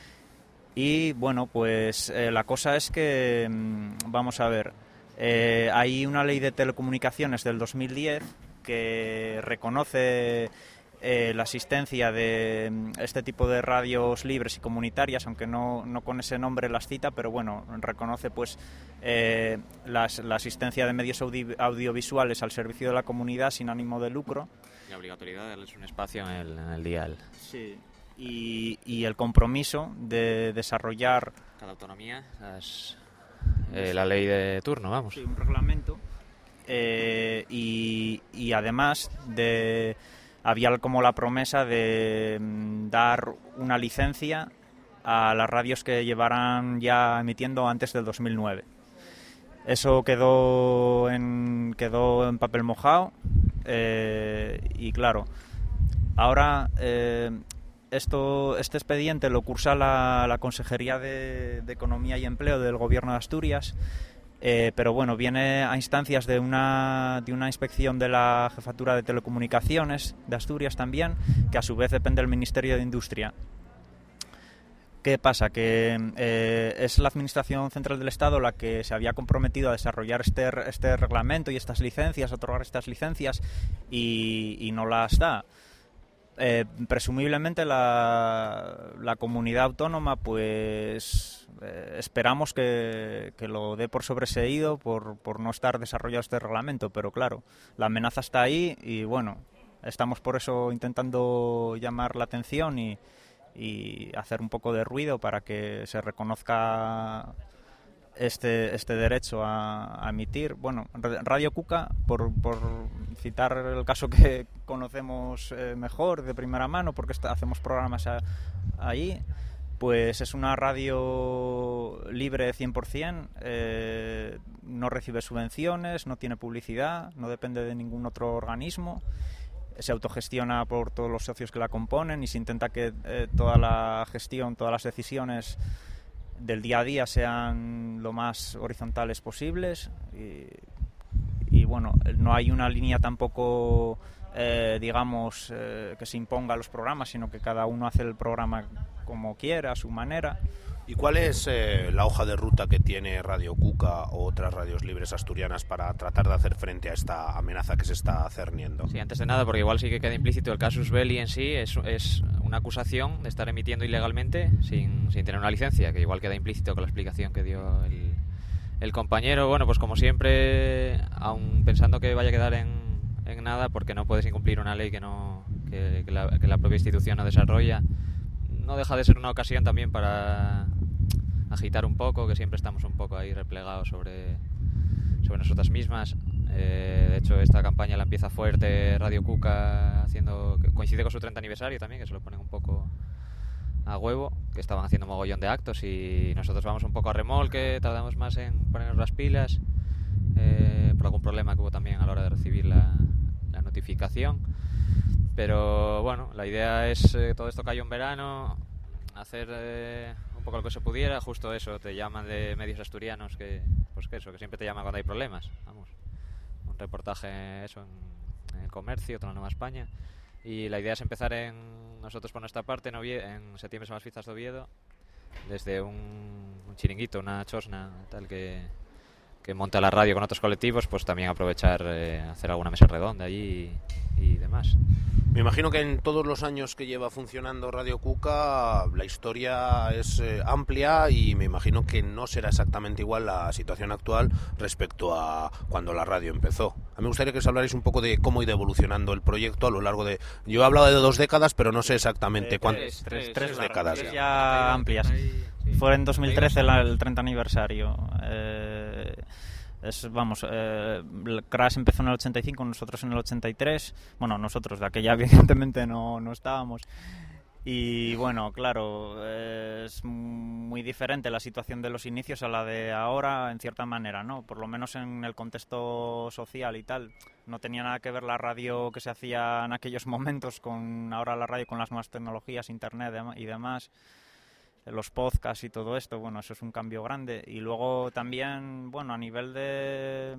Y bueno, pues eh, la cosa es que vamos a ver, eh, hay una ley de telecomunicaciones del dos mil diez que reconoce eh, la asistencia de este tipo de radios libres y comunitarias, aunque no, no con ese nombre las cita, pero bueno, reconoce pues eh, las, la asistencia de medios audi- audiovisuales al servicio de la comunidad sin ánimo de lucro. La obligatoriedad de darles un espacio en el, en el dial. Sí. Y, y el compromiso de desarrollar... Cada autonomía es eh, la ley de turno, vamos. Sí, un reglamento. Eh, y, y además de... había como la promesa de dar una licencia a las radios que llevaran ya emitiendo antes del dos mil nueve. Eso quedó en, quedó en papel mojado eh, y claro, ahora eh, esto, este expediente lo cursa la, la Consejería de, de Economía y Empleo del Gobierno de Asturias. Eh, pero bueno, viene a instancias de una, de una inspección de la Jefatura de Telecomunicaciones de Asturias también, que a su vez depende del Ministerio de Industria. ¿Qué pasa? Que eh, es la Administración Central del Estado la que se había comprometido a desarrollar este, este reglamento y estas licencias, otorgar estas licencias, y, y no las da. Eh, presumiblemente la, la comunidad autónoma pues eh, esperamos que, que lo dé por sobreseído por, por no estar desarrollado este reglamento, pero claro, la amenaza está ahí y bueno, estamos por eso intentando llamar la atención y, y hacer un poco de ruido para que se reconozca este este derecho a, a emitir. Bueno, Radio Cuca, por, por citar el caso que conocemos eh, mejor de primera mano, porque está, hacemos programas a, ahí, pues es una radio libre cien por ciento, eh, no recibe subvenciones, no tiene publicidad, no depende de ningún otro organismo, se autogestiona por todos los socios que la componen y se intenta que eh, toda la gestión, todas las decisiones del día a día sean lo más horizontales posibles y, y bueno, no hay una línea tampoco eh, digamos eh, que se imponga a los programas, sino que cada uno hace el programa como quiera, a su manera. ¿Y cuál es eh, la hoja de ruta que tiene Radio Cuca o otras radios libres asturianas para tratar de hacer frente a esta amenaza que se está cerniendo? Sí, antes de nada, porque igual sí que queda implícito el casus belli en sí, es, es una acusación de estar emitiendo ilegalmente sin, sin tener una licencia, que igual queda implícito con la explicación que dio el, el compañero. Bueno, pues como siempre, aun pensando que vaya a quedar en, en nada, porque no puedes incumplir una ley que, no, que, que, la, que la propia institución no desarrolla, no deja de ser una ocasión también para agitar un poco, que siempre estamos un poco ahí replegados sobre, sobre nosotras mismas. Eh, de hecho, esta campaña la empieza fuerte Radio Cuca, haciendo, que coincide con su treinta aniversario también, que se lo ponen un poco a huevo, que estaban haciendo mogollón de actos y nosotros vamos un poco a remolque, tardamos más en ponernos las pilas. eh, por algún problema que hubo también a la hora de recibir la, la notificación. Pero bueno, la idea es, eh, todo esto cayó en verano, hacer eh, un poco lo que se pudiera. Justo eso, te llaman de medios asturianos que, pues que eso, que siempre te llaman cuando hay problemas, vamos. Un reportaje, eso, en, en el Comercio, toda la Nueva España. Y la idea es empezar en nosotros por nuestra parte en, Oviedo, en septiembre son las fiestas de Oviedo, desde un, un chiringuito, una chosna tal que, que monta la radio con otros colectivos, pues también aprovechar eh, hacer alguna mesa redonda allí y, y demás. Me imagino que en todos los años que lleva funcionando Radio Cuca la historia es eh, amplia y me imagino que no será exactamente igual la situación actual respecto a cuando la radio empezó. A mí me gustaría que os hablarais un poco de cómo ha ido evolucionando el proyecto a lo largo de... Yo he hablado de dos décadas, pero no sé exactamente eh, cuántas. Tres, tres, tres décadas. Tres ya amplias. Fue en dos mil trece el, el treinta aniversario. Eh... Es, vamos, eh, Crash empezó en el ochenta y cinco, nosotros en el ochenta y tres. Bueno, nosotros de aquella evidentemente no, no estábamos. Y bueno, claro, eh, es muy diferente la situación de los inicios a la de ahora, en cierta manera, ¿no? Por lo menos en el contexto social y tal. No tenía nada que ver la radio que se hacía en aquellos momentos con ahora la radio con las nuevas tecnologías, internet y demás. Los podcasts y todo esto, bueno, eso es un cambio grande. Y luego también, bueno, a nivel de,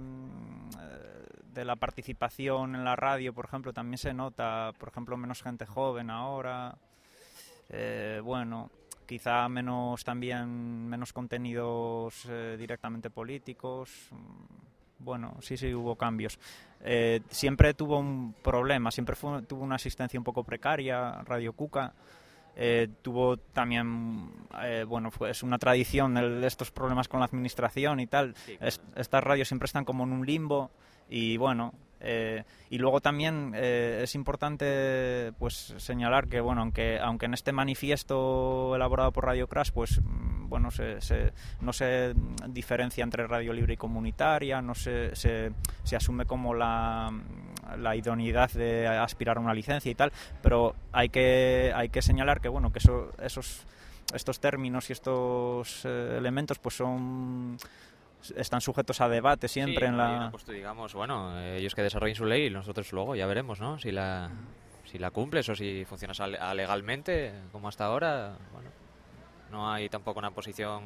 de la participación en la radio, por ejemplo, también se nota, por ejemplo, menos gente joven ahora, eh, bueno, quizá menos también, menos contenidos eh, directamente políticos. Bueno, sí, sí, hubo cambios. Eh, siempre tuvo un problema, siempre fue, tuvo una asistencia un poco precaria, Radio Cuca. Eh, tuvo también, eh, bueno, fue, es una tradición de, de estos problemas con la administración y tal. Sí, claro. es, estas radios siempre están como en un limbo y bueno, eh, y luego también eh, es importante pues señalar que bueno, aunque aunque en este manifiesto elaborado por Radio Crash, pues bueno, se, se, no se diferencia entre radio libre y comunitaria, no se, se, se asume como la la idoneidad de aspirar a una licencia y tal, pero hay que hay que señalar que bueno, que eso, esos estos términos y estos eh, elementos pues son están sujetos a debate siempre. Sí, en la pues tú digamos, bueno, ellos que desarrollen su ley y nosotros luego ya veremos, ¿no? Si la si la cumples o si funcionas legalmente como hasta ahora, bueno, no hay tampoco una posición.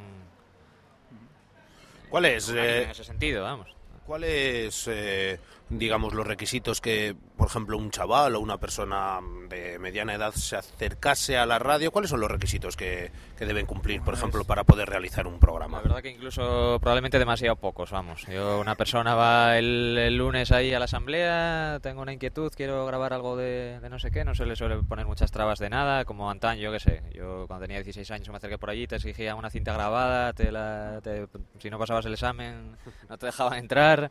¿Cuál es eh... en ese sentido, vamos? ¿Cuáles, eh, digamos, los requisitos que, por ejemplo, un chaval o una persona de mediana edad se acercase a la radio? ¿Cuáles son los requisitos que, que deben cumplir, por ejemplo, para poder realizar un programa? La verdad que incluso probablemente demasiado pocos, vamos. Yo, una persona va el, el lunes ahí a la asamblea, tengo una inquietud, quiero grabar algo de, de no sé qué, no se le suele poner muchas trabas de nada, como antaño, yo qué sé. Yo cuando tenía dieciséis años me acerqué por allí, te exigía una cinta grabada, te la, te, si no pasabas el examen no te dejaban entrar.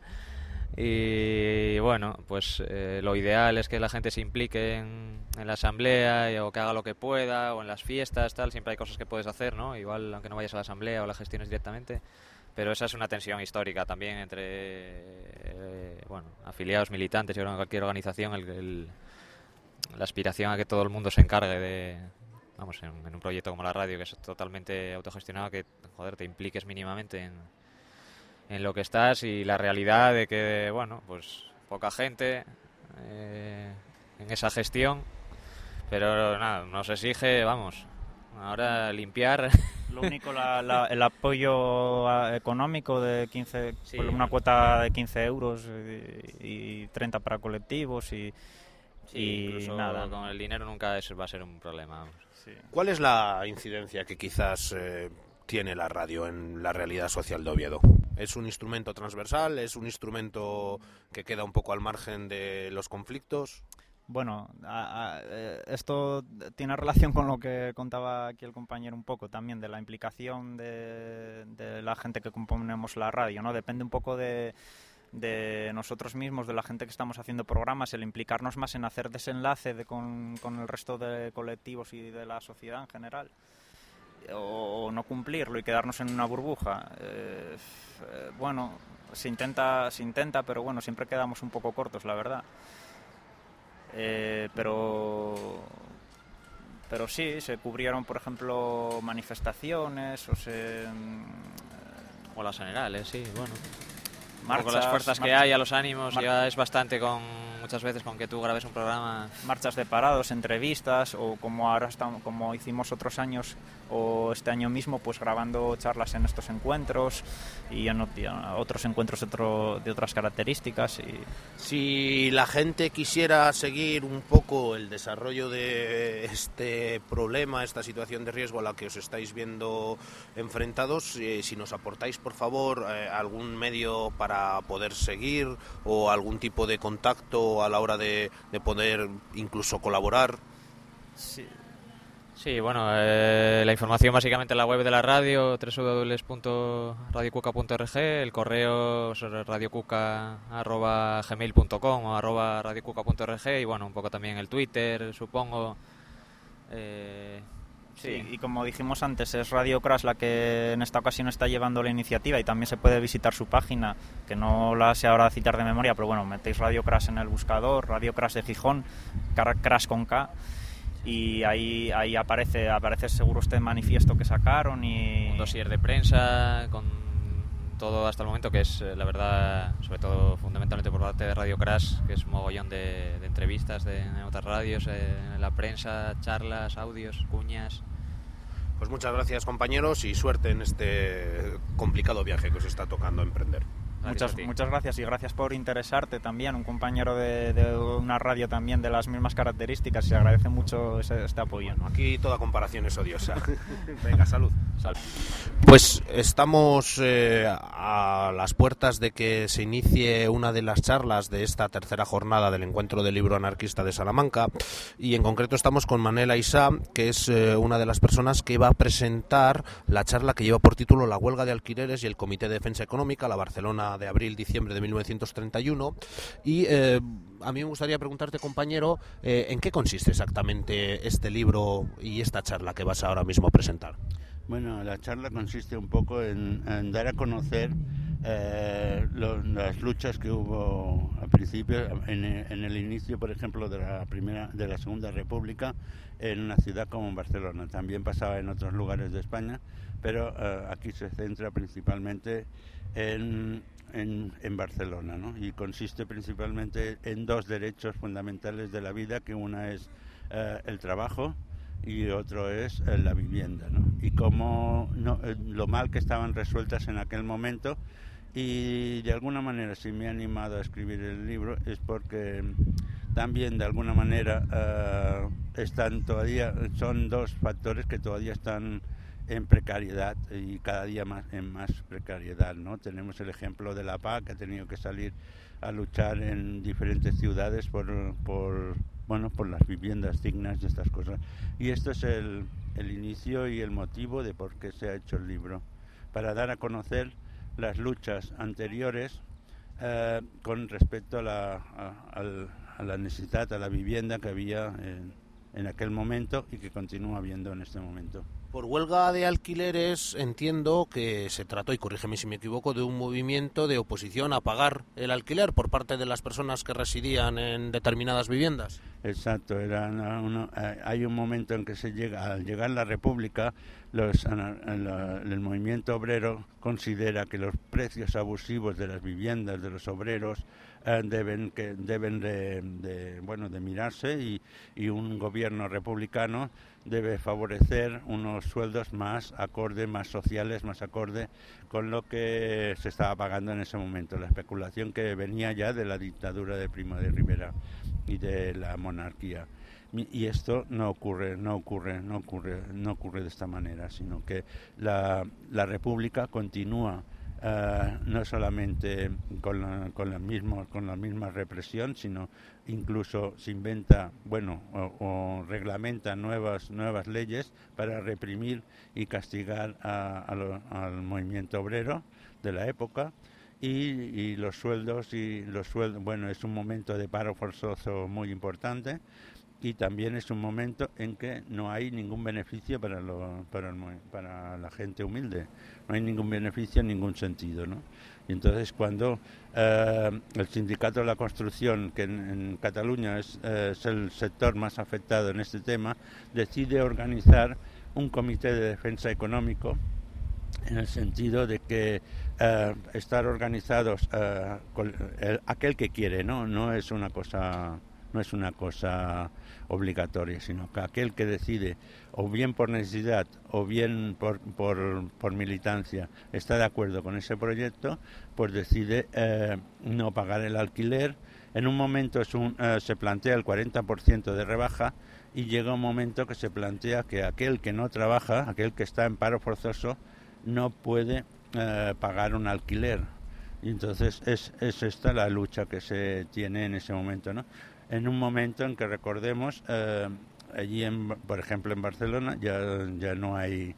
Y bueno, pues eh, lo ideal es que la gente se implique en, en la asamblea o que haga lo que pueda, o en las fiestas, tal. Siempre hay cosas que puedes hacer, ¿no? Igual aunque no vayas a la asamblea o la gestiones directamente. Pero esa es una tensión histórica también entre eh, bueno, afiliados, militantes y cualquier organización, el, el, la aspiración a que todo el mundo se encargue de, vamos, en, en un proyecto como la radio, que es totalmente autogestionado, que joder, te impliques mínimamente en en lo que estás, y la realidad de que, bueno, pues poca gente eh, en esa gestión, pero nada, nos exige, vamos, ahora limpiar. Lo único, la, la, el apoyo económico de quince, sí, una cuota de quince euros y, y treinta para colectivos y, sí, y incluso nada. Con el dinero nunca es, va a ser un problema. Sí. ¿Cuál es la incidencia que quizás eh, tiene la radio en la realidad social de Oviedo? ¿Es un instrumento transversal? ¿Es un instrumento que queda un poco al margen de los conflictos? Bueno, a, a, esto tiene relación con lo que contaba aquí el compañero un poco también, de la implicación de, de la gente que componemos la radio, ¿no? Depende un poco de, de nosotros mismos, de la gente que estamos haciendo programas, el implicarnos más en hacer desenlace de, con, con el resto de colectivos y de la sociedad en general. O no cumplirlo y quedarnos en una burbuja. Eh, eh, bueno, se intenta, se intenta, pero bueno, siempre quedamos un poco cortos, la verdad. Eh, pero, pero sí, se cubrieron, por ejemplo, manifestaciones o se... O las generales, sí, bueno. Marchas, con las fuerzas que hay, a los ánimos, ya es bastante con muchas veces con que tú grabes un programa. Marchas de parados, entrevistas, o como ahora estamos, como hicimos otros años o este año mismo, pues grabando charlas en estos encuentros y en otros encuentros de, otro, de otras características. Y... Si la gente quisiera seguir un poco el desarrollo de este problema, esta situación de riesgo a la que os estáis viendo enfrentados, eh, si nos aportáis, por favor, eh, algún medio para poder seguir o algún tipo de contacto a la hora de, de poder incluso colaborar. Sí, sí bueno, eh, la información básicamente en la web de la radio, doble u doble u doble u punto radio cuca punto org, el correo radiocuca arroba gmail punto com o arroba radiocuca punto org, y bueno, un poco también el Twitter, supongo. Eh, Sí, y como dijimos antes, es Radio Crash la que en esta ocasión está llevando la iniciativa, y también se puede visitar su página, que no la sé ahora citar de memoria, pero bueno, metéis Radio Crash en el buscador, Radio Crash de Gijón, Crash con K, y ahí ahí aparece aparece seguro este manifiesto que sacaron y... un dossier de prensa con todo hasta el momento, que es la verdad, sobre todo fundamentalmente por parte de Radio Crash, que es un mogollón de, de entrevistas de, en otras radios, eh, en la prensa, charlas, audios, cuñas. Pues muchas gracias, compañeros, y suerte en este complicado viaje que os está tocando emprender. Muchas, muchas gracias, y gracias por interesarte también, un compañero de, de una radio también de las mismas características, y se agradece mucho ese, este apoyo. Bueno, aquí toda comparación es odiosa. Venga, salud. salud. Pues estamos eh, a las puertas de que se inicie una de las charlas de esta tercera jornada del Encuentro del Libro Anarquista de Salamanca, y en concreto estamos con Manel Aissá, que es eh, una de las personas que va a presentar la charla que lleva por título La huelga de alquileres y el Comité de Defensa Económica, la Barcelona de abril-diciembre de mil novecientos treinta y uno, y eh, a mí me gustaría preguntarte, compañero, eh, ¿en qué consiste exactamente este libro y esta charla que vas ahora mismo a presentar? Bueno, la charla consiste un poco en, en dar a conocer eh, lo, las luchas que hubo al principio, en, en el inicio, por ejemplo, de la primera, de la Segunda República, en una ciudad como Barcelona. También pasaba en otros lugares de España, pero eh, aquí se centra principalmente en En, en Barcelona, ¿no? Y consiste principalmente en dos derechos fundamentales de la vida, que una es eh, el trabajo y otro es eh, la vivienda, ¿no? Y cómo no, eh, lo mal que estaban resueltas en aquel momento, y de alguna manera, si me he animado a escribir el libro, es porque también de alguna manera eh, están todavía, son dos factores que todavía están en precariedad, y cada día más en más precariedad, ¿no? Tenemos el ejemplo de la P A, que ha tenido que salir a luchar en diferentes ciudades por, por bueno, por las viviendas dignas y estas cosas. Y esto es el, el inicio y el motivo de por qué se ha hecho el libro, para dar a conocer las luchas anteriores eh, con respecto a la, a, a la necesidad, a la vivienda que había en, en aquel momento y que continúa habiendo en este momento. Por huelga de alquileres entiendo que se trató, y corrígeme si me equivoco, de un movimiento de oposición a pagar el alquiler por parte de las personas que residían en determinadas viviendas. Exacto, era una, una, hay un momento en que se llega, al llegar la República, los, la, el movimiento obrero considera que los precios abusivos de las viviendas de los obreros eh, deben que deben de, de bueno de mirarse, y, y un gobierno republicano debe favorecer unos sueldos más acorde, más sociales, más acorde con lo que se estaba pagando en ese momento, la especulación que venía ya de la dictadura de Primo de Rivera y de la monarquía. Y esto no ocurre, no ocurre, no ocurre, no ocurre de esta manera, sino que la, la República continúa uh, no solamente con la, con la misma, con la misma represión, sino incluso se inventa, bueno, o, o reglamenta nuevas, nuevas leyes para reprimir y castigar a, a lo, al movimiento obrero de la época. Y, y los sueldos y los sueldos, bueno, es un momento de paro forzoso muy importante, y también es un momento en que no hay ningún beneficio para lo, para, el, para la gente humilde, no hay ningún beneficio en ningún sentido, ¿no? Y entonces cuando eh, el sindicato de la construcción, que en, en Cataluña es, eh, es el sector más afectado en este tema, decide organizar un comité de defensa económico, en el sentido de que eh, estar organizados eh, con el, aquel que quiere, ¿no? No es una cosa, no es una cosa obligatoria, sino que aquel que decide, o bien por necesidad o bien por, por, por militancia, está de acuerdo con ese proyecto, pues decide eh, no pagar el alquiler. En un momento es un, eh, se plantea el cuarenta por ciento de rebaja, y llega un momento que se plantea que aquel que no trabaja, aquel que está en paro forzoso, no puede eh, pagar un alquiler. Y entonces es, es esta la lucha que se tiene en ese momento, ¿no? En un momento en que, recordemos, eh, allí, en, por ejemplo, en Barcelona, ya, ya no hay...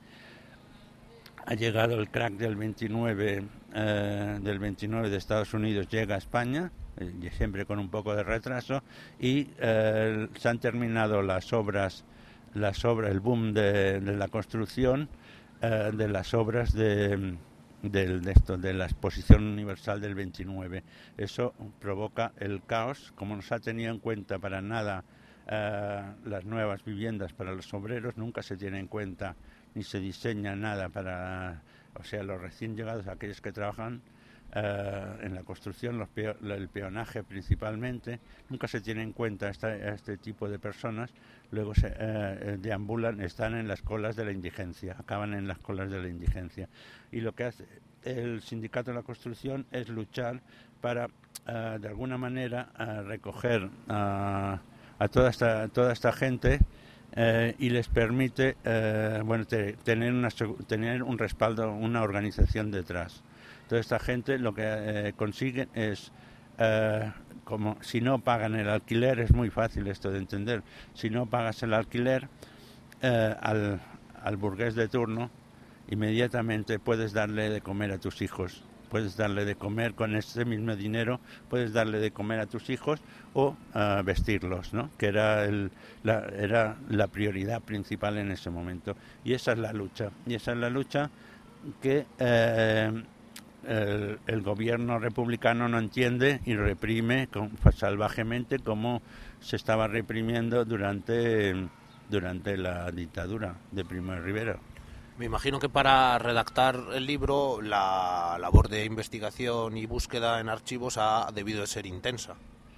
Ha llegado el crack del veintinueve, eh, del veintinueve de Estados Unidos, llega a España, eh, siempre con un poco de retraso, y eh, se han terminado las obras, las obras, el boom de, de la construcción, eh, de las obras de... Del, de, esto, de la Exposición Universal del veintinueve. Eso provoca el caos. Como no se ha tenido en cuenta para nada eh, las nuevas viviendas para los obreros, nunca se tiene en cuenta ni se diseña nada para, o sea, los recién llegados, aquellos que trabajan eh, en la construcción, los peo, el peonaje principalmente, nunca se tiene en cuenta esta, este tipo de personas. Luego se eh, deambulan, están en las colas de la indigencia, acaban en las colas de la indigencia. Y lo que hace el Sindicato de la Construcción es luchar para, uh, de alguna manera, uh, recoger uh, a toda esta, toda esta gente uh, y les permite uh, bueno, te, tener, una, tener un respaldo, una organización detrás. Toda esta gente lo que uh, consiguen es... Uh, como si no pagan el alquiler, es muy fácil esto de entender, si no pagas el alquiler eh, al, al burgués de turno, inmediatamente puedes darle de comer a tus hijos, puedes darle de comer con ese mismo dinero, puedes darle de comer a tus hijos o uh, vestirlos, ¿no? Que era, el, la, era la prioridad principal en ese momento. Y esa es la lucha, y esa es la lucha que... Eh, El, el gobierno republicano no entiende y reprime con, salvajemente como se estaba reprimiendo durante, durante la dictadura de Primo de Rivera. Me imagino que para redactar el libro la labor de investigación y búsqueda en archivos ha debido de ser intensa.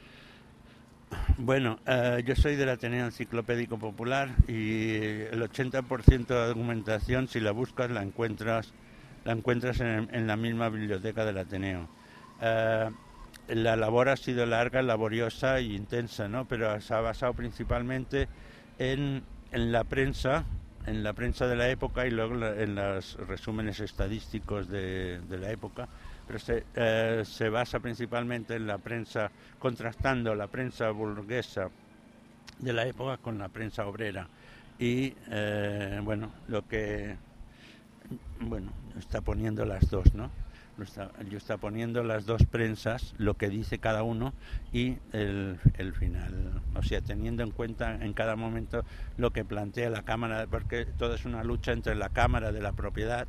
Bueno, eh, yo soy del Ateneo Enciclopédico Popular y el ochenta por ciento de la documentación, si la buscas, la encuentras la encuentras en, en la misma biblioteca del Ateneo. Eh, la labor ha sido larga, laboriosa e intensa, ¿no? Pero se ha basado principalmente en, en la prensa, en la prensa de la época y luego la, en los resúmenes estadísticos de, de la época. Pero se, eh, se basa principalmente en la prensa, contrastando la prensa burguesa de la época con la prensa obrera. Y, eh, bueno, lo que... Bueno, está poniendo las dos, ¿no? Lo está, yo está poniendo las dos prensas, lo que dice cada uno y el, el final. O sea, teniendo en cuenta en cada momento lo que plantea la Cámara, porque todo es una lucha entre la Cámara de la Propiedad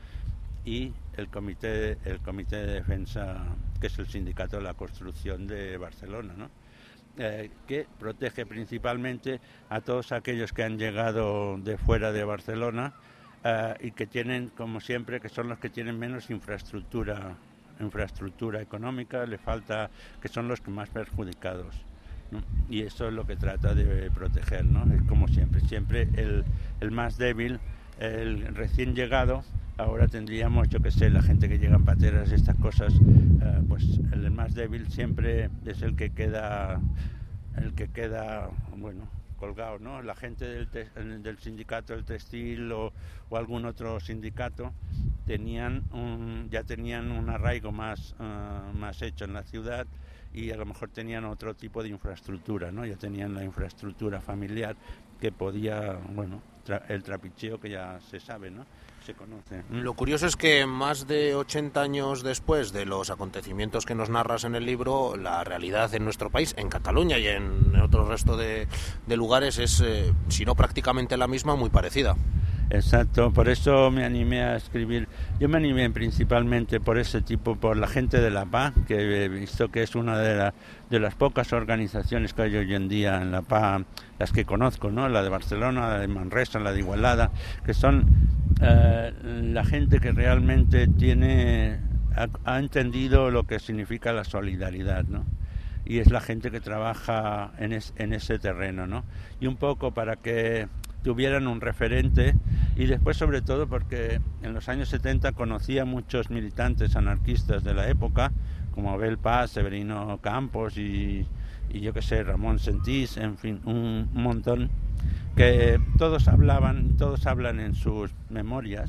y el Comité, el Comité de Defensa, que es el Sindicato de la Construcción de Barcelona, ¿no? Eh, que protege principalmente a todos aquellos que han llegado de fuera de Barcelona, Uh, y que tienen, como siempre, que son los que tienen menos infraestructura infraestructura económica, le falta, que son los que más perjudicados, ¿no? Y eso es lo que trata de proteger, ¿no? Es como siempre, siempre el, el más débil, el recién llegado. Ahora tendríamos, yo que sé, la gente que llega en pateras y estas cosas, uh, pues el más débil siempre es el que queda, el que queda, bueno, colgado, ¿no? La gente del, te, del sindicato del textil o, o algún otro sindicato tenían un, ya tenían un arraigo más, uh, más hecho en la ciudad y a lo mejor tenían otro tipo de infraestructura, ¿no? Ya tenían la infraestructura familiar que podía, bueno, tra- el trapicheo que ya se sabe, ¿no? Se conoce. Lo curioso es que más de ochenta años después de los acontecimientos que nos narras en el libro, la realidad en nuestro país, en Cataluña y en otro resto de, de lugares, es, eh, si no prácticamente la misma, muy parecida. Exacto, por eso me animé a escribir. Yo me animé principalmente por ese tipo, por la gente de La Paz, que he visto que es una de, la, de las pocas organizaciones que hay hoy en día en La Paz, las que conozco, ¿no? La de Barcelona, la de Manresa, la de Igualada, que son eh, la gente que realmente tiene ha, ha entendido lo que significa la solidaridad, ¿no? Y es la gente que trabaja en, es, en ese terreno, ¿no? Y un poco para que tuvieran un referente, y después sobre todo porque en los años setenta conocí a muchos militantes anarquistas de la época, como Abel Paz, Severino Campos y, y yo qué sé, Ramón Sentís, en fin, un montón, que todos hablaban, todos hablan en sus memorias,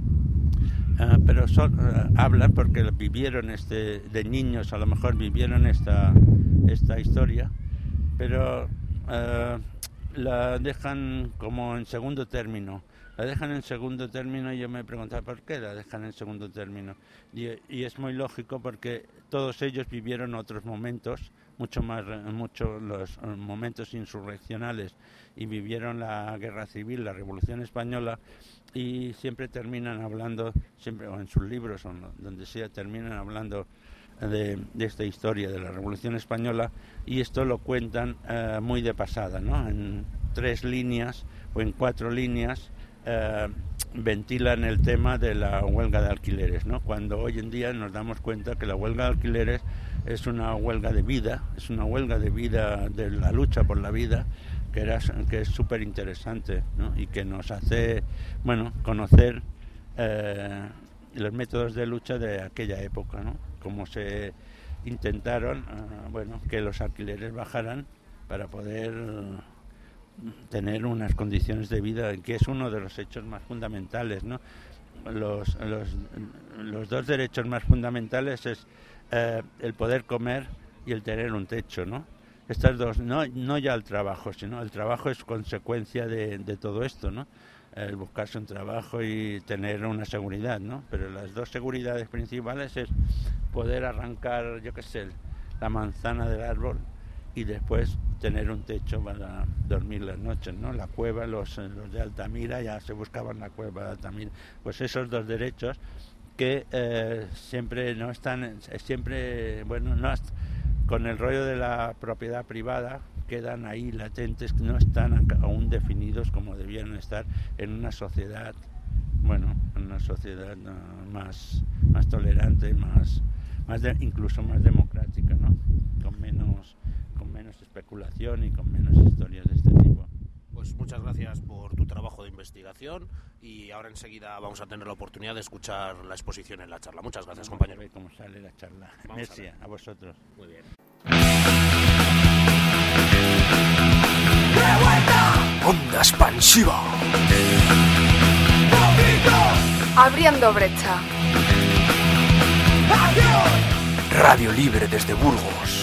uh, pero son, uh, hablan porque vivieron este, de niños, a lo mejor vivieron esta, esta historia, pero uh, la dejan como en segundo término. La dejan en segundo término y yo me preguntaba por qué la dejan en segundo término. Y, y es muy lógico porque todos ellos vivieron otros momentos, mucho más, mucho los momentos insurreccionales, y vivieron la guerra civil, la Revolución Española, y siempre terminan hablando, siempre o en sus libros o donde sea, terminan hablando de, de esta historia de la Revolución Española, y esto lo cuentan uh, muy de pasada, ¿no? En tres líneas o en cuatro líneas. Uh, ventilan el tema de la huelga de alquileres, ¿no? Cuando hoy en día nos damos cuenta que la huelga de alquileres es una huelga de vida, es una huelga de vida, de la lucha por la vida, que, era, que es súper interesante, ¿no? Y que nos hace, bueno, conocer eh, los métodos de lucha de aquella época, ¿no? Cómo se intentaron, uh, bueno, que los alquileres bajaran para poder uh, tener unas condiciones de vida, que es uno de los hechos más fundamentales, ¿no? Los, los, los dos derechos más fundamentales es eh, el poder comer y el tener un techo, ¿no? Estas dos, no, no ya el trabajo, sino el trabajo es consecuencia de, de todo esto, ¿no? El buscarse un trabajo y tener una seguridad, ¿no? Pero las dos seguridades principales es poder arrancar, yo qué sé, la manzana del árbol y después tener un techo para dormir las noches, ¿no? La cueva, los, los de Altamira ya se buscaban la cueva de Altamira. Pues esos dos derechos que eh, siempre no están, siempre, bueno, no con el rollo de la propiedad privada quedan ahí latentes, no están aún definidos como debían estar en una sociedad, bueno, en una sociedad uh, más, más tolerante, más, más de, incluso más democrática, ¿no? Con menos con menos especulación y con menos historias de este tipo. Pues muchas gracias por tu trabajo de investigación, y ahora enseguida vamos a tener la oportunidad de escuchar la exposición en la charla. Muchas gracias, Vamos compañero. A ver cómo sale la charla. Vamos Merci, a, a vosotros. Muy bien. Onda expansiva. Abriendo brecha. Radio libre desde Burgos.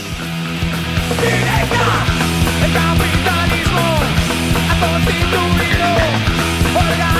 El capitalismo ha constituido órgano